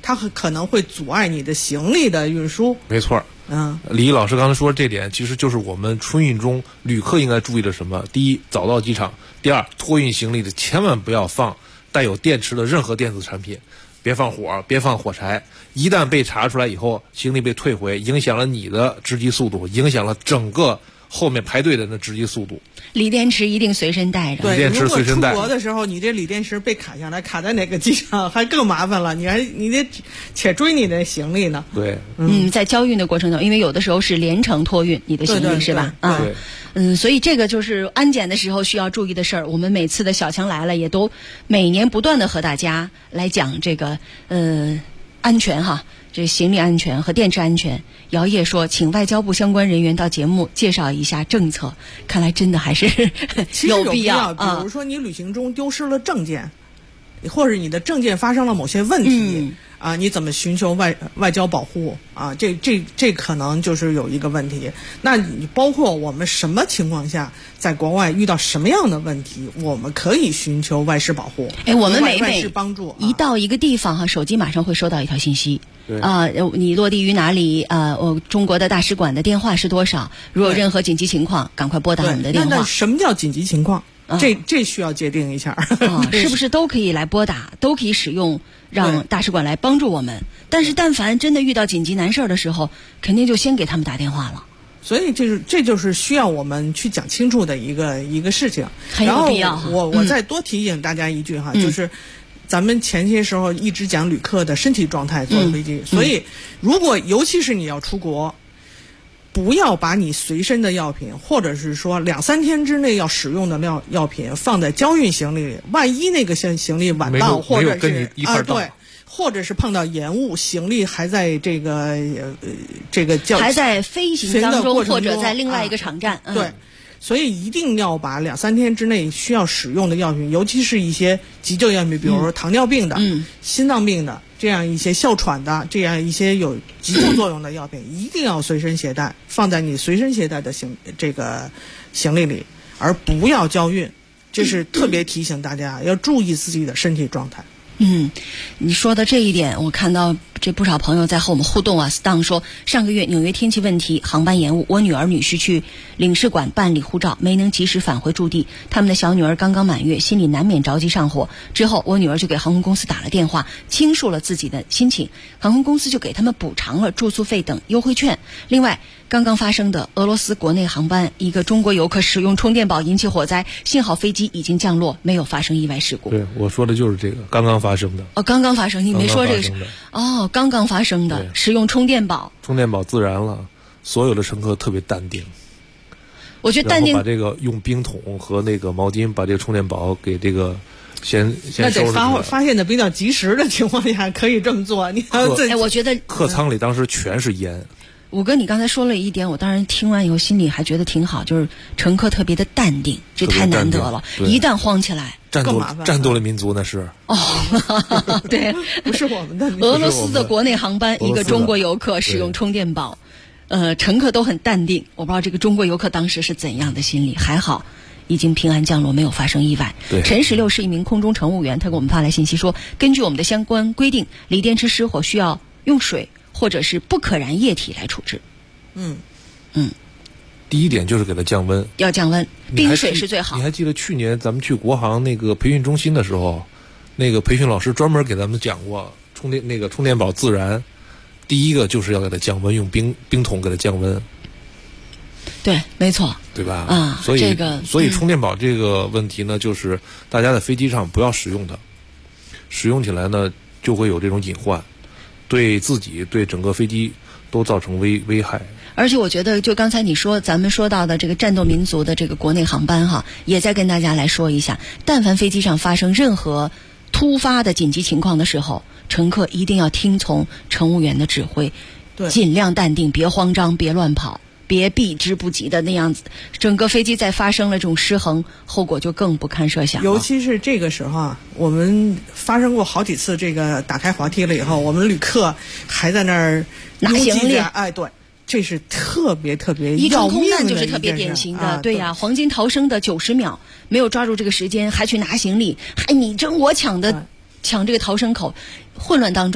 它可能会阻碍你的行李的运输。 没错。李毅老师刚才说这点，其实就是我们春运中旅客应该注意的什么？第一，早到机场；第二，托运行李的千万不要放带有电池的任何电子产品，别放火，别放火柴。一旦被查出来以后，行李被退回，影响了你的值机速度，影响了整个后面排队的人的值机速度。 锂电池一定随身带着。 对，锂电池随身带。如果出国的时候，你这锂电池被卡下来，卡在哪个机场还更麻烦了，你得且追你的行李呢。 对， 在交运的过程中，因为有的时候是连程托运你的行李， 对是吧？ 对。 所以这个就是安检的时候需要注意的事儿。我们每次的小强来了，也都每年不断的和大家来讲这个安全哈。这行李安全和电池安全，姚烨说，请外交部相关人员到节目介绍一下政策。看来真的还是有必要。 比如说你旅行中丢失了证件，或者你的证件发生了某些问题，你怎么寻求外交保护啊？这可能就是有一个问题。那你包括我们什么情况下在国外遇到什么样的问题，我们可以寻求外事保护。 我们外事帮助一到一个地方哈，手机马上会收到一条信息。你落地于哪里？中国的大使馆的电话是多少？如果有任何紧急情况，赶快拨打我们的电话。 那什么叫紧急情况？这需要界定一下。 是不是都可以来拨打，都可以使用，让大使馆来帮助我们？但是但凡真的遇到紧急难事的时候，肯定就先给他们打电话了。 所以这就是需要我们去讲清楚的一个事情。 很有必要。 然后我再多提醒大家一句哈，就是咱们前些时候一直讲旅客的身体状态坐飞机，所以如果尤其是你要出国，不要把你随身的药品，或者是说2-3天之内要使用的药品放在交运行李里，万一那个行李晚到，或者是对，或者是碰到延误，行李还在这个还在飞行当中，或者在另外一个场站， 对。所以一定要把2-3天之内需要使用的药品，尤其是一些急救药品，比如说糖尿病的、心脏病的，这样一些哮喘的，这样一些有急救作用的药品，一定要随身携带，放在你随身携带的行李里，而不要交运。这是特别提醒大家要注意自己的身体状态。 你说的这一点，我看到这不少朋友在和我们互动啊。Stan 说，上个月纽约天气问题，航班延误，我女儿女婿去领事馆办理护照，没能及时返回驻地。他们的小女儿刚刚满月，心里难免着急上火。之后，我女儿就给航空公司打了电话，倾诉了自己的心情，航空公司就给他们补偿了住宿费等优惠券。另外，刚刚发生的俄罗斯国内航班，一个中国游客使用充电宝引起火灾，幸好飞机已经降落，没有发生意外事故。 对，我说的就是这个，刚刚发生的。 刚刚发生，你没说这个是？刚刚发生的，使用充电宝自燃了，所有的乘客特别淡定。 我觉得淡定， 然后把这个用冰桶和那个毛巾把这个充电宝给这个先那收拾出来。 发现的比较及时的情况下可以这么做。 我觉得客舱里当时全是烟。 五哥，你刚才说了一点，我当然听完以后心里还觉得挺好，就是乘客特别的淡定，这太难得了。一旦慌起来， 战斗的民族那是。 对， 不是我们的。 俄罗斯的国内航班，一个中国游客使用充电宝，乘客都很淡定。我不知道这个中国游客当时是怎样的心理，还好已经平安降落，没有发生意外。陈16是一名空中乘务员，他给我们发来信息说，根据我们的相关规定，锂电池失火需要用水或者是不可燃液体来处置。 第一点就是给它降温， 要降温，冰水是最好。 你还记得去年咱们去国航那个培训中心的时候，那个培训老师专门给咱们讲过，充电宝自燃，第一个就是要给它降温，用冰桶给它降温。 对，没错， 对吧？所以充电宝这个问题呢，就是大家在飞机上不要使用它，使用起来呢就会有这种隐患，对自己对整个飞机都造成危害。 而且我觉得，就刚才咱们说到的这个战斗民族的这个国内航班哈，也再跟大家来说一下，但凡飞机上发生任何突发的紧急情况的时候，乘客一定要听从乘务员的指挥，尽量淡定，别慌张，别乱跑，别避之不及的那样子，整个飞机再发生了这种失衡，后果就更不堪设想了。 尤其是这个时候啊，我们发生过好几次这个打开滑梯了以后，我们旅客还在那儿拿行李， 对。这是特别一要命的空难，就是特别典型的，对呀，黄金逃生的90秒，没有抓住这个时间，还去拿行李，还你争我抢的抢这个逃生口，混乱当中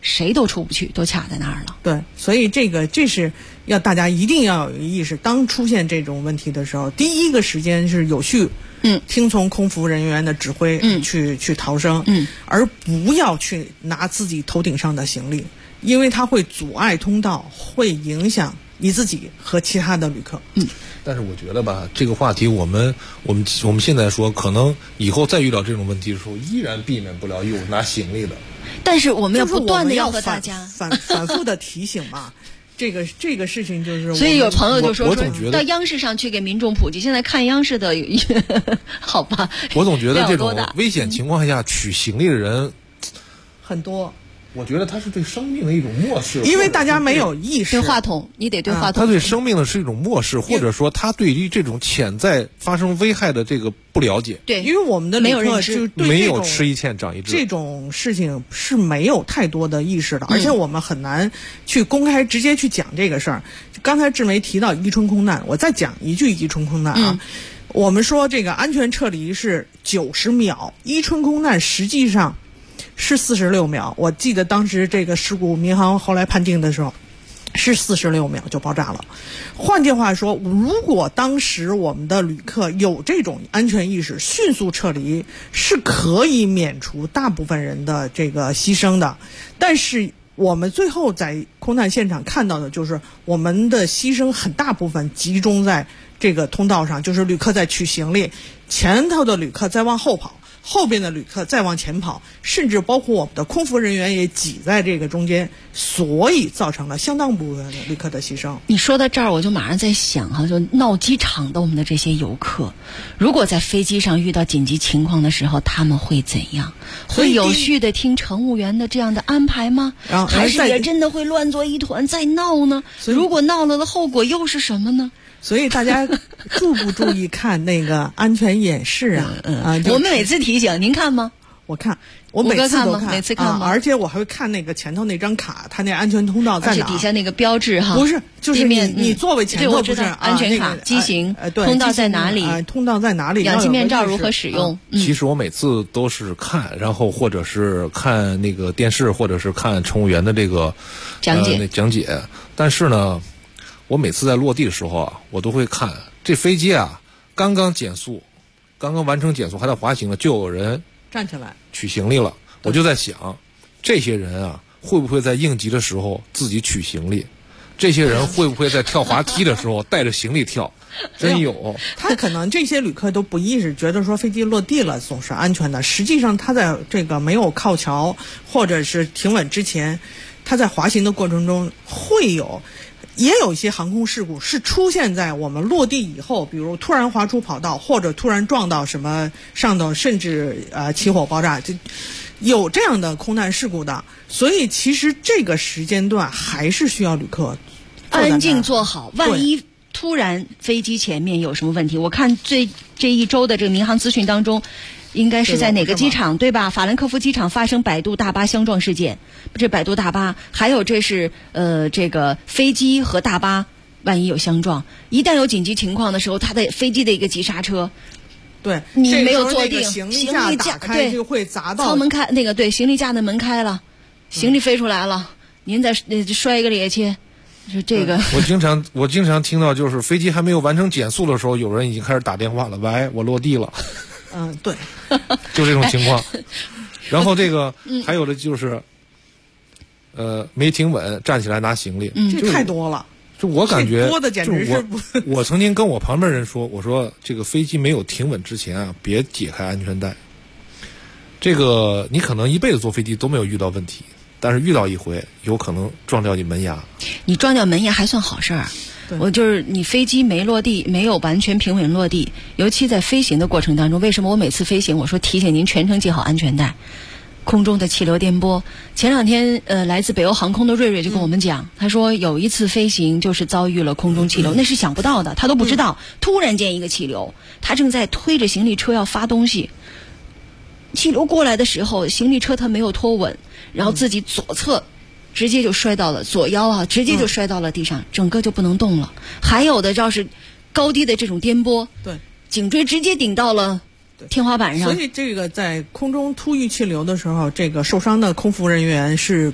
谁都出不去，都卡在那儿了。 对，所以这是要大家一定要有意识，当出现这种问题的时候，第一个时间是有序听从空服人员的指挥去逃生，而不要去拿自己头顶上的行李，因为它会阻碍通道，会影响你自己和其他的旅客。 但是我觉得吧，这个话题我们现在说，可能以后再遇到这种问题的时候，依然避免不了有拿行李的。 但是我们要不断的要和大家反复的提醒嘛。这个事情就是， 所以有朋友就说到央视上去给民众普及。现在看央视的好吧， 我总觉得这种危险情况下取行李的人很多。 我觉得他是对生命的一种漠视， 因为大家没有意识。 对话筒，你得对话筒。 他对生命的是一种漠视，或者说他对于这种潜在发生危害的这个不了解。 对，因为我们的旅客就对没有吃一堑长一智， 这种事情是没有太多的意识的，而且我们很难去公开直接去讲这个事儿。刚才志梅提到伊春空难，我再讲一句伊春空难啊。我们说这个安全撤离是90秒，伊春空难实际上是46秒。我记得当时这个事故民航后来判定的时候是46秒就爆炸了。换句话说，如果当时我们的旅客有这种安全意识，迅速撤离，是可以免除大部分人的这个牺牲的。但是我们最后在空难现场看到的就是我们的牺牲很大部分集中在这个通道上，就是旅客在取行李，前头的旅客在往后跑，后边的旅客再往前跑，甚至包括我们的空服人员也挤在这个中间，所以造成了相当部分的旅客的牺牲。 你说到这儿，我就马上在想哈，就闹机场的我们的这些游客，如果在飞机上遇到紧急情况的时候，他们会怎样？会有序的听乘务员的这样的安排吗？还是也真的会乱作一团再闹呢？如果闹了的后果又是什么呢？ 所以大家注不注意看那个安全演示啊？ 我们每次提醒，您看吗？ 我看，我每次都看， 每次看吗？ 而且我还会看那个前头那张卡，它那安全通道在哪？ 底下那个标志哈？ 不是，就是你座位前头不是安全卡、机型，通道在哪里？ 通道在哪里？ 氧气面罩如何使用？ 其实我每次都是看，然后或者是看那个电视，或者是看乘务员的这个讲解。但是呢，我每次在落地的时候啊，我都会看这飞机啊，刚刚减速，刚刚完成减速，还在滑行了，就有人站起来取行李了。我就在想，这些人啊，会不会在应急的时候自己取行李？这些人会不会在跳滑梯的时候带着行李跳？真有， 他可能这些旅客都不意识，觉得说飞机落地了总是安全的。实际上，他在这个没有靠桥或者是停稳之前，他在滑行的过程中也有一些航空事故是出现在我们落地以后，比如突然滑出跑道，或者突然撞到什么上头，甚至起火爆炸，就有这样的空难事故的。所以其实这个时间段还是需要旅客安静坐好，万一突然飞机前面有什么问题。我看这一周的这个民航资讯当中，应该是在哪个机场对吧？法兰克福机场发生摆渡大巴相撞事件，这摆渡大巴，还有这是这个飞机和大巴万一有相撞，一旦有紧急情况的时候，它的飞机的一个急刹车， 对你没有坐定， 行李架打开就会砸到舱门开，那个对行李架的门开了，行李飞出来了，您再摔一个趔趄。是这个， 我经常听到，就是飞机还没有完成减速的时候，有人已经开始打电话了，喂，我落地了。 对， 就这种情况。然后这个还有的就是，没停稳，站起来拿行李， 这太多了。 就我感觉， 多的简直是我曾经跟我旁边人说，我说这个飞机没有停稳之前啊，别解开安全带。这个你可能一辈子坐飞机都没有遇到问题。但是遇到一回，有可能撞掉你门牙。 你撞掉门牙还算好事儿，我就是你飞机没落地，没有完全平稳落地，尤其在飞行的过程当中，为什么我每次飞行我说提醒您全程系好安全带？空中的气流颠簸，前两天来自北欧航空的瑞瑞就跟我们讲，他说有一次飞行就是遭遇了空中气流，那是想不到的，他都不知道，突然间一个气流，他正在推着行李车要发东西，气流过来的时候，行李车他没有拖稳。然后自己左侧直接就摔到了左腰啊，直接就摔到了地上，整个就不能动了。还有的要是高低的这种颠簸， 对， 颈椎直接顶到了天花板上。 所以这个在空中突遇气流的时候，这个受伤的空服人员是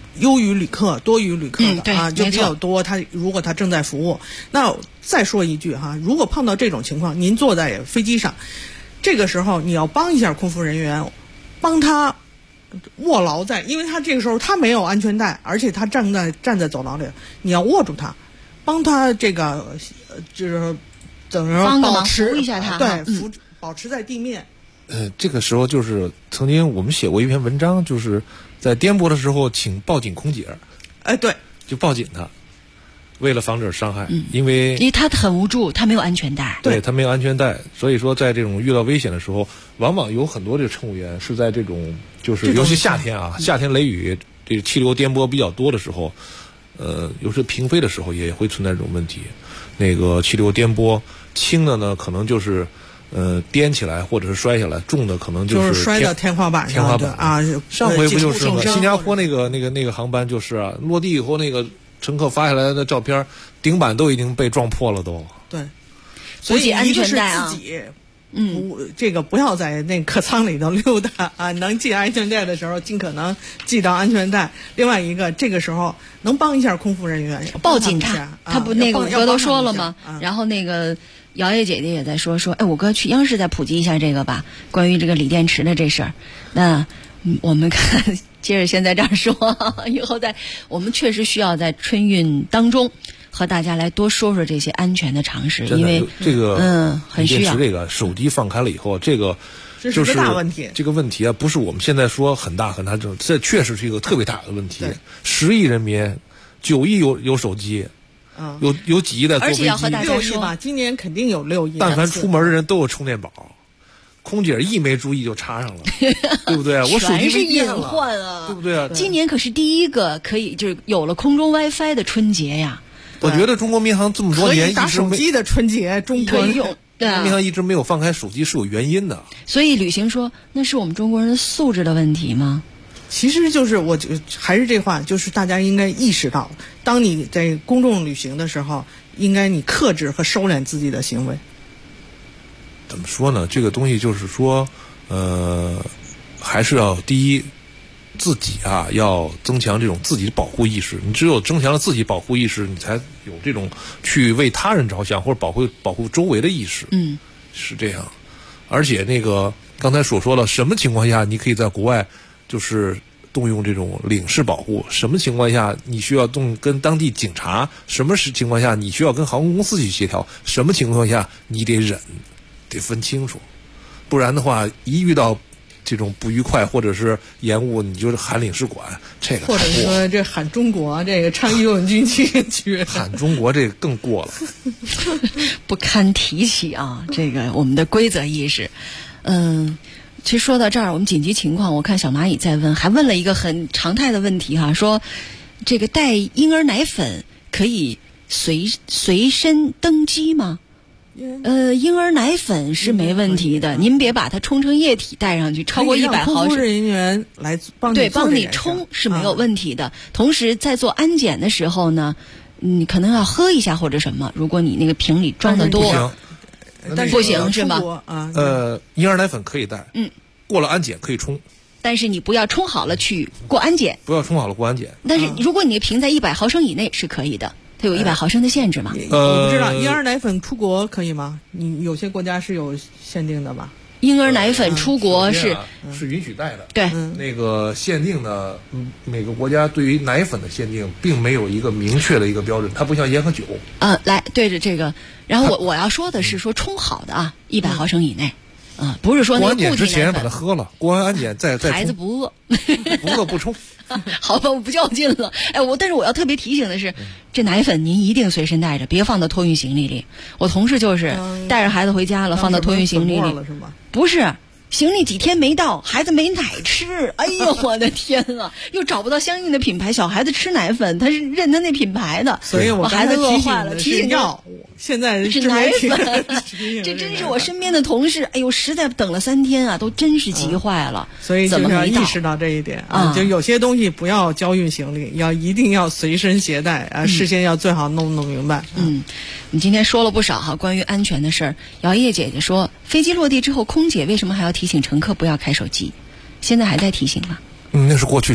优于旅客、多于旅客的啊，就比较多。如果他正在服务，那再说一句哈，如果碰到这种情况，您坐在飞机上，这个时候你要帮一下空服人员，帮他握牢在，因为他这个时候他没有安全带，而且他站在走廊里，你要握住他，帮他这个就是等于说保持一下他， 对，保持在地面。 这个时候就是曾经我们写过一篇文章，就是在颠簸的时候，请报警空姐。 对， 就报警他，为了防止伤害，因为他很无助，他没有安全带， 对他没有安全带，所以说在这种遇到危险的时候，往往有很多这个乘务员是在这种就是尤其夏天啊，夏天雷雨，这个气流颠簸比较多的时候，有时平飞的时候也会存在这种问题。那个气流颠簸，轻的呢可能就是颠起来或者是摔下来，重的可能就是摔到天花板上的啊。 上回不就是吗？新加坡那个航班就是啊，落地以后那个乘客发下来的照片，顶板都已经被撞破了都。 对，所以安全带自己这个不要在那客舱里头溜达啊，能系安全带的时候尽可能系到安全带。另外一个，这个时候能帮一下空服人员， 报警他不那个我哥都说了吗？然后那个姚叶姐姐也在说，我哥去央视再普及一下这个吧，关于这个锂电池的这事儿。那我们看，接着先在这儿说，以后我们确实需要在春运当中和大家来多说说这些安全的常识，因为这个很需要。 这个手机放开了以后，这个就是个大问题。 这个问题啊，不是我们现在说很大很大，这确实是一个特别大的问题。10亿人民，9亿有手机。有几亿在坐飞机， 而且要和大家说吧，今年肯定有6亿。 但凡出门的人都有充电宝，空姐一没注意就插上了，对不对？我手机全是隐患啊， 对不对啊？ 今年可是第一个可以就是有了空中 WiFi 的春节呀。 我觉得中国民航这么多年一直打手机的春节，中国用。 中国民航一直没有放开手机是有原因的。 所以旅行说，那是我们中国人的素质的问题吗？ 其实就是还是这话，就是大家应该意识到，当你在公众旅行的时候，应该你克制和收敛自己的行为。 怎么说呢？这个东西就是说，还是要第一，自己啊要增强这种自己的保护意识。你只有增强了自己保护意识，你才有这种去为他人着想或者保护周围的意识。是这样。而且那个刚才所说了，什么情况下你可以在国外就是动用这种领事保护，什么情况下你需要跟当地警察，什么情况下你需要跟航空公司去协调，什么情况下你得忍，得分清楚，不然的话一遇到这种不愉快或者是延误，你就是喊领事馆，这个或者说这喊中国，这个唱义勇军进去， 喊中国这个更过了， 不堪提起啊！这个我们的规则意识，其实说到这儿，我们紧急情况，我看小蚂蚁在问，还问了一个很常态的问题哈，说这个带婴儿奶粉可以随身登机吗？婴儿奶粉是没问题的，您别把它冲成液体带上去，超过100毫升。 空服人员来帮你冲是没有问题的。同时在做安检的时候呢，你可能要喝一下或者什么，如果你那个瓶里装的多。 但是不行是吧？ 婴儿奶粉可以带，过了安检可以冲， 但是你不要冲好了去过安检。 不要冲好了过安检。 但是如果你的瓶在100毫升以内是可以的，它有100毫升的限制嘛？ 我不知道婴儿奶粉出国可以吗？你有些国家是有限定的吧？ 婴儿奶粉出国是允许带的。 对， 那个限定的，每个国家对于奶粉的限定并没有一个明确的一个标准，它不像烟和酒。 来对着这个，然后我要说的是说冲好的啊，100毫升以内。不是说那个固体奶粉。 过安检之前把它喝了，过完安检再冲。 孩子不饿， 不饿不冲。 好吧，我不较劲了。但是我要特别提醒的是，这奶粉您一定随身带着，别放到托运行李里。我同事就是带着孩子回家了，放到托运行李里。不是。行李几天没到，孩子没奶吃，哎呦我的天啊！又找不到相应的品牌，小孩子吃奶粉，他是认他那品牌的， 所以我孩子饿坏了。提醒药，现在是奶粉，这真是我身边的同事，哎呦，实在等了3天啊，都真是急坏了。 所以就是要意识到这一点啊，就有些东西不要交运行李，一定要随身携带啊，事先要最好弄明白。 你今天说了不少哈，关于安全的事儿。姚叶姐姐说，飞机落地之后，空姐为什么还要提醒乘客不要开手机？现在还在提醒吗？ 那是过去式。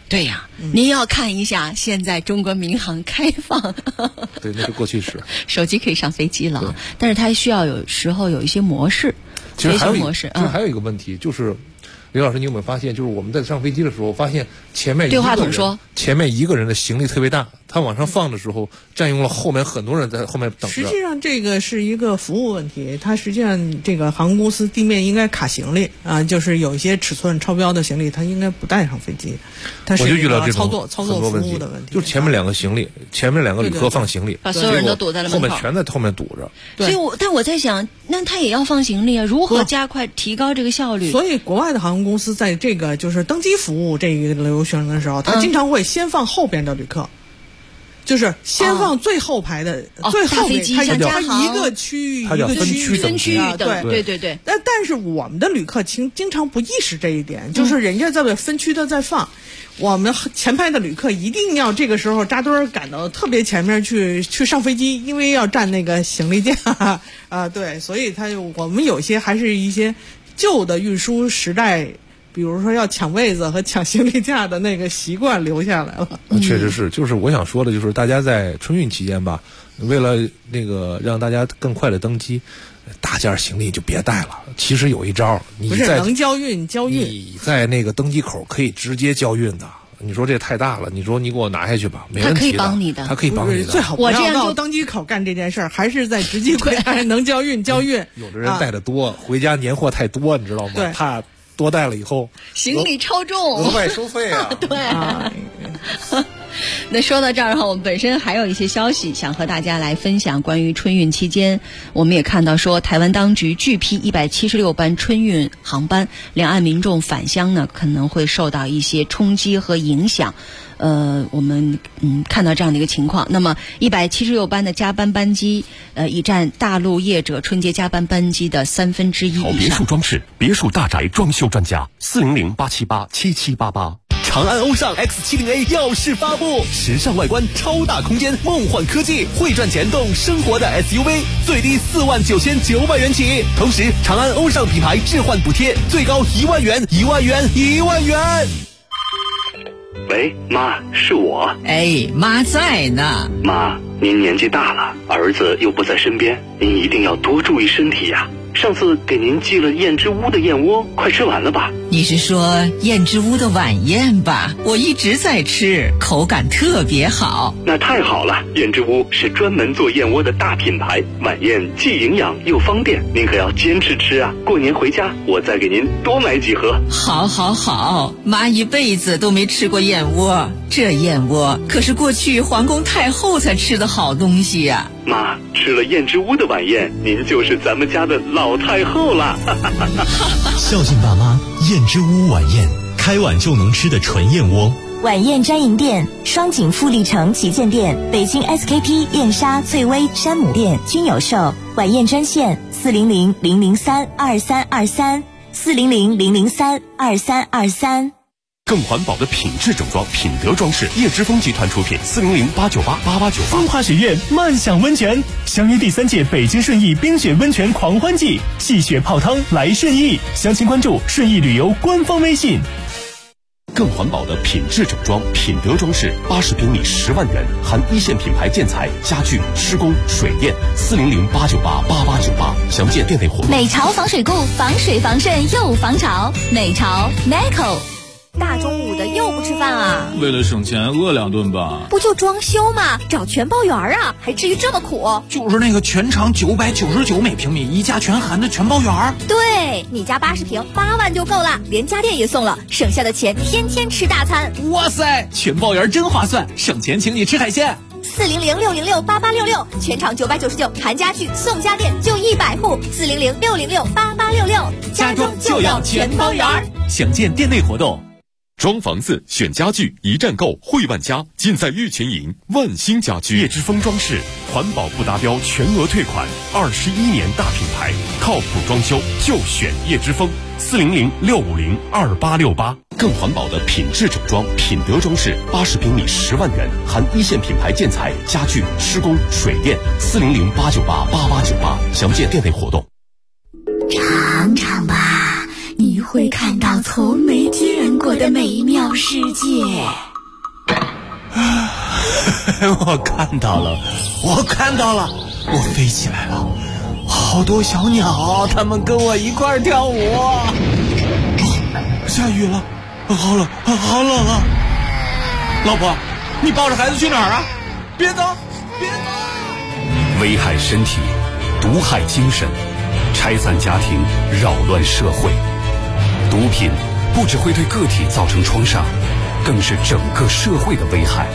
对呀，您要看一下现在中国民航开放， 对，那是过去式。 手机可以上飞机了，但是它需要有时候有一些模式， 其实还有一个问题就是。刘老师，你有没有发现，就是我们在上飞机的时候，发现前面对话筒说前面一个人的行李特别大，他往上放的时候，占用了后面很多人在后面等着。 实际上，这个是一个服务问题。它实际上，这个航空公司地面应该卡行李啊，就是有一些尺寸超标的行李，它应该不带上飞机。它是一个操作服务的问题。 就是前面两个行李，前面两个旅客放行李， 把所有人都堵在了门口， 后面全在后面堵着。 所以但我在想，那他也要放行李啊，如何加快提高这个效率？ 所以，国外的航空公司在这个就是登机服务这个流程的时候，他经常会先放后边的旅客，就是先放最后排的最后面，他一个区域一个分区的，对。 但是我们的旅客经常不意识这一点，就是人家在分区的在放，我们前排的旅客一定要这个时候扎堆赶到特别前面去上飞机，因为要占那个行李架啊，对，所以我们有些还是一些旧的运输时代。比如说要抢位子和抢行李架的那个习惯留下来了。 确实是，就是我想说的，就是大家在春运期间吧，为了那个让大家更快的登机，大件行李就别带了。其实有一招， 不是能交运， 你在那个登机口可以直接交运的。你说这太大了，你说你给我拿下去吧，没问题的。 他可以帮你的， 他可以帮你的。 最好不要到登机口干这件事儿，还是在直机柜台能交运。 有的人带的多，回家年货太多，你知道吗？ 对， 怕多带了以后行李超重， 额外收费啊。 对啊。那说到这儿哈，我们本身还有一些消息想和大家来分享。关于春运期间，我们也看到说，台湾当局拒批176班春运航班，两岸民众返乡呢可能会受到一些冲击和影响。我们看到这样的一个情况。那么176班的加班班机，已占大陆业者春节加班班机的1/3以上。 别墅装饰、别墅大宅装修专家，400-878-7788。长安欧尚 X70A 耀世发布，时尚外观、超大空间、梦幻科技，会赚钱动生活的 SUV， 最低49900元起。同时，长安欧尚品牌置换补贴最高1万元！1万元！1万元！ 喂，妈，是我。 哎，妈在呢。 妈，您年纪大了，儿子又不在身边，您一定要多注意身体呀。上次给您寄了燕之屋的燕窝，快吃完了吧？ 你是说燕之屋的晚宴吧？我一直在吃，口感特别好。 那太好了，燕之屋是专门做燕窝的大品牌，晚宴既营养又方便，您可要坚持吃啊！过年回家我再给您多买几盒。 好，妈一辈子都没吃过燕窝，这燕窝可是过去皇宫太后才吃的好东西呀。 妈，吃了燕之屋的晚宴，您就是咱们家的老太后了。 孝敬爸妈，燕之屋晚宴，开碗就能吃的纯燕窝。 晚宴专营店：双井富力城旗舰店、北京 SKP 燕莎、翠微、山姆店均有售。晚宴专线400-003-2323，400-003-2323。 更环保的品质整装，品德装饰，叶之峰集团出品，400-898-8898。 风华雪苑漫享温泉，相约第3届北京顺义冰雪温泉狂欢季，戏雪泡汤来顺义。详情关注顺义旅游官方微信。 更环保的品质整装，品德装饰，80平米10万元，含一线品牌建材、家具、施工、水电，400-898-8898。详见店内活动。 美潮防水固，防水防渗又防潮。美潮 Neco。大中午的又不吃饭啊？ 为了省钱饿2顿吧。 不就装修吗？找全包园啊，还至于这么苦？ 就是那个全长999每平米，一价全含的全包园。 对，你家80平8万就够了，连家电也送了，省下的钱天天吃大餐。 哇塞，全包园真划算，省钱请你吃海鲜。 400-606-8866，全场999，含家具送家电就100户。400-606-8866， 家中就要全包园。 详见店内活动。 装房子选家具，一站购汇万家，尽在玉泉营万兴家居。叶之峰装饰，环保不达标全额退款，21年大品牌，靠谱装修就选叶之峰。400-650-2868。更环保的品质整装，品德装饰，80平米10万元，含一线品牌建材、家具、施工、水电，400-898-8898。详见店内活动。 尝尝吧，你会会看到从没见过的美妙世界。 我看到了，我飞起来了，好多小鸟，它们跟我一块儿跳舞。下雨了，好冷，好冷啊！老婆，你抱着孩子去哪儿啊？别走，别走！ 危害身体，毒害精神，拆散家庭，扰乱社会。毒品不只会对个体造成创伤，更是整个社会的危害。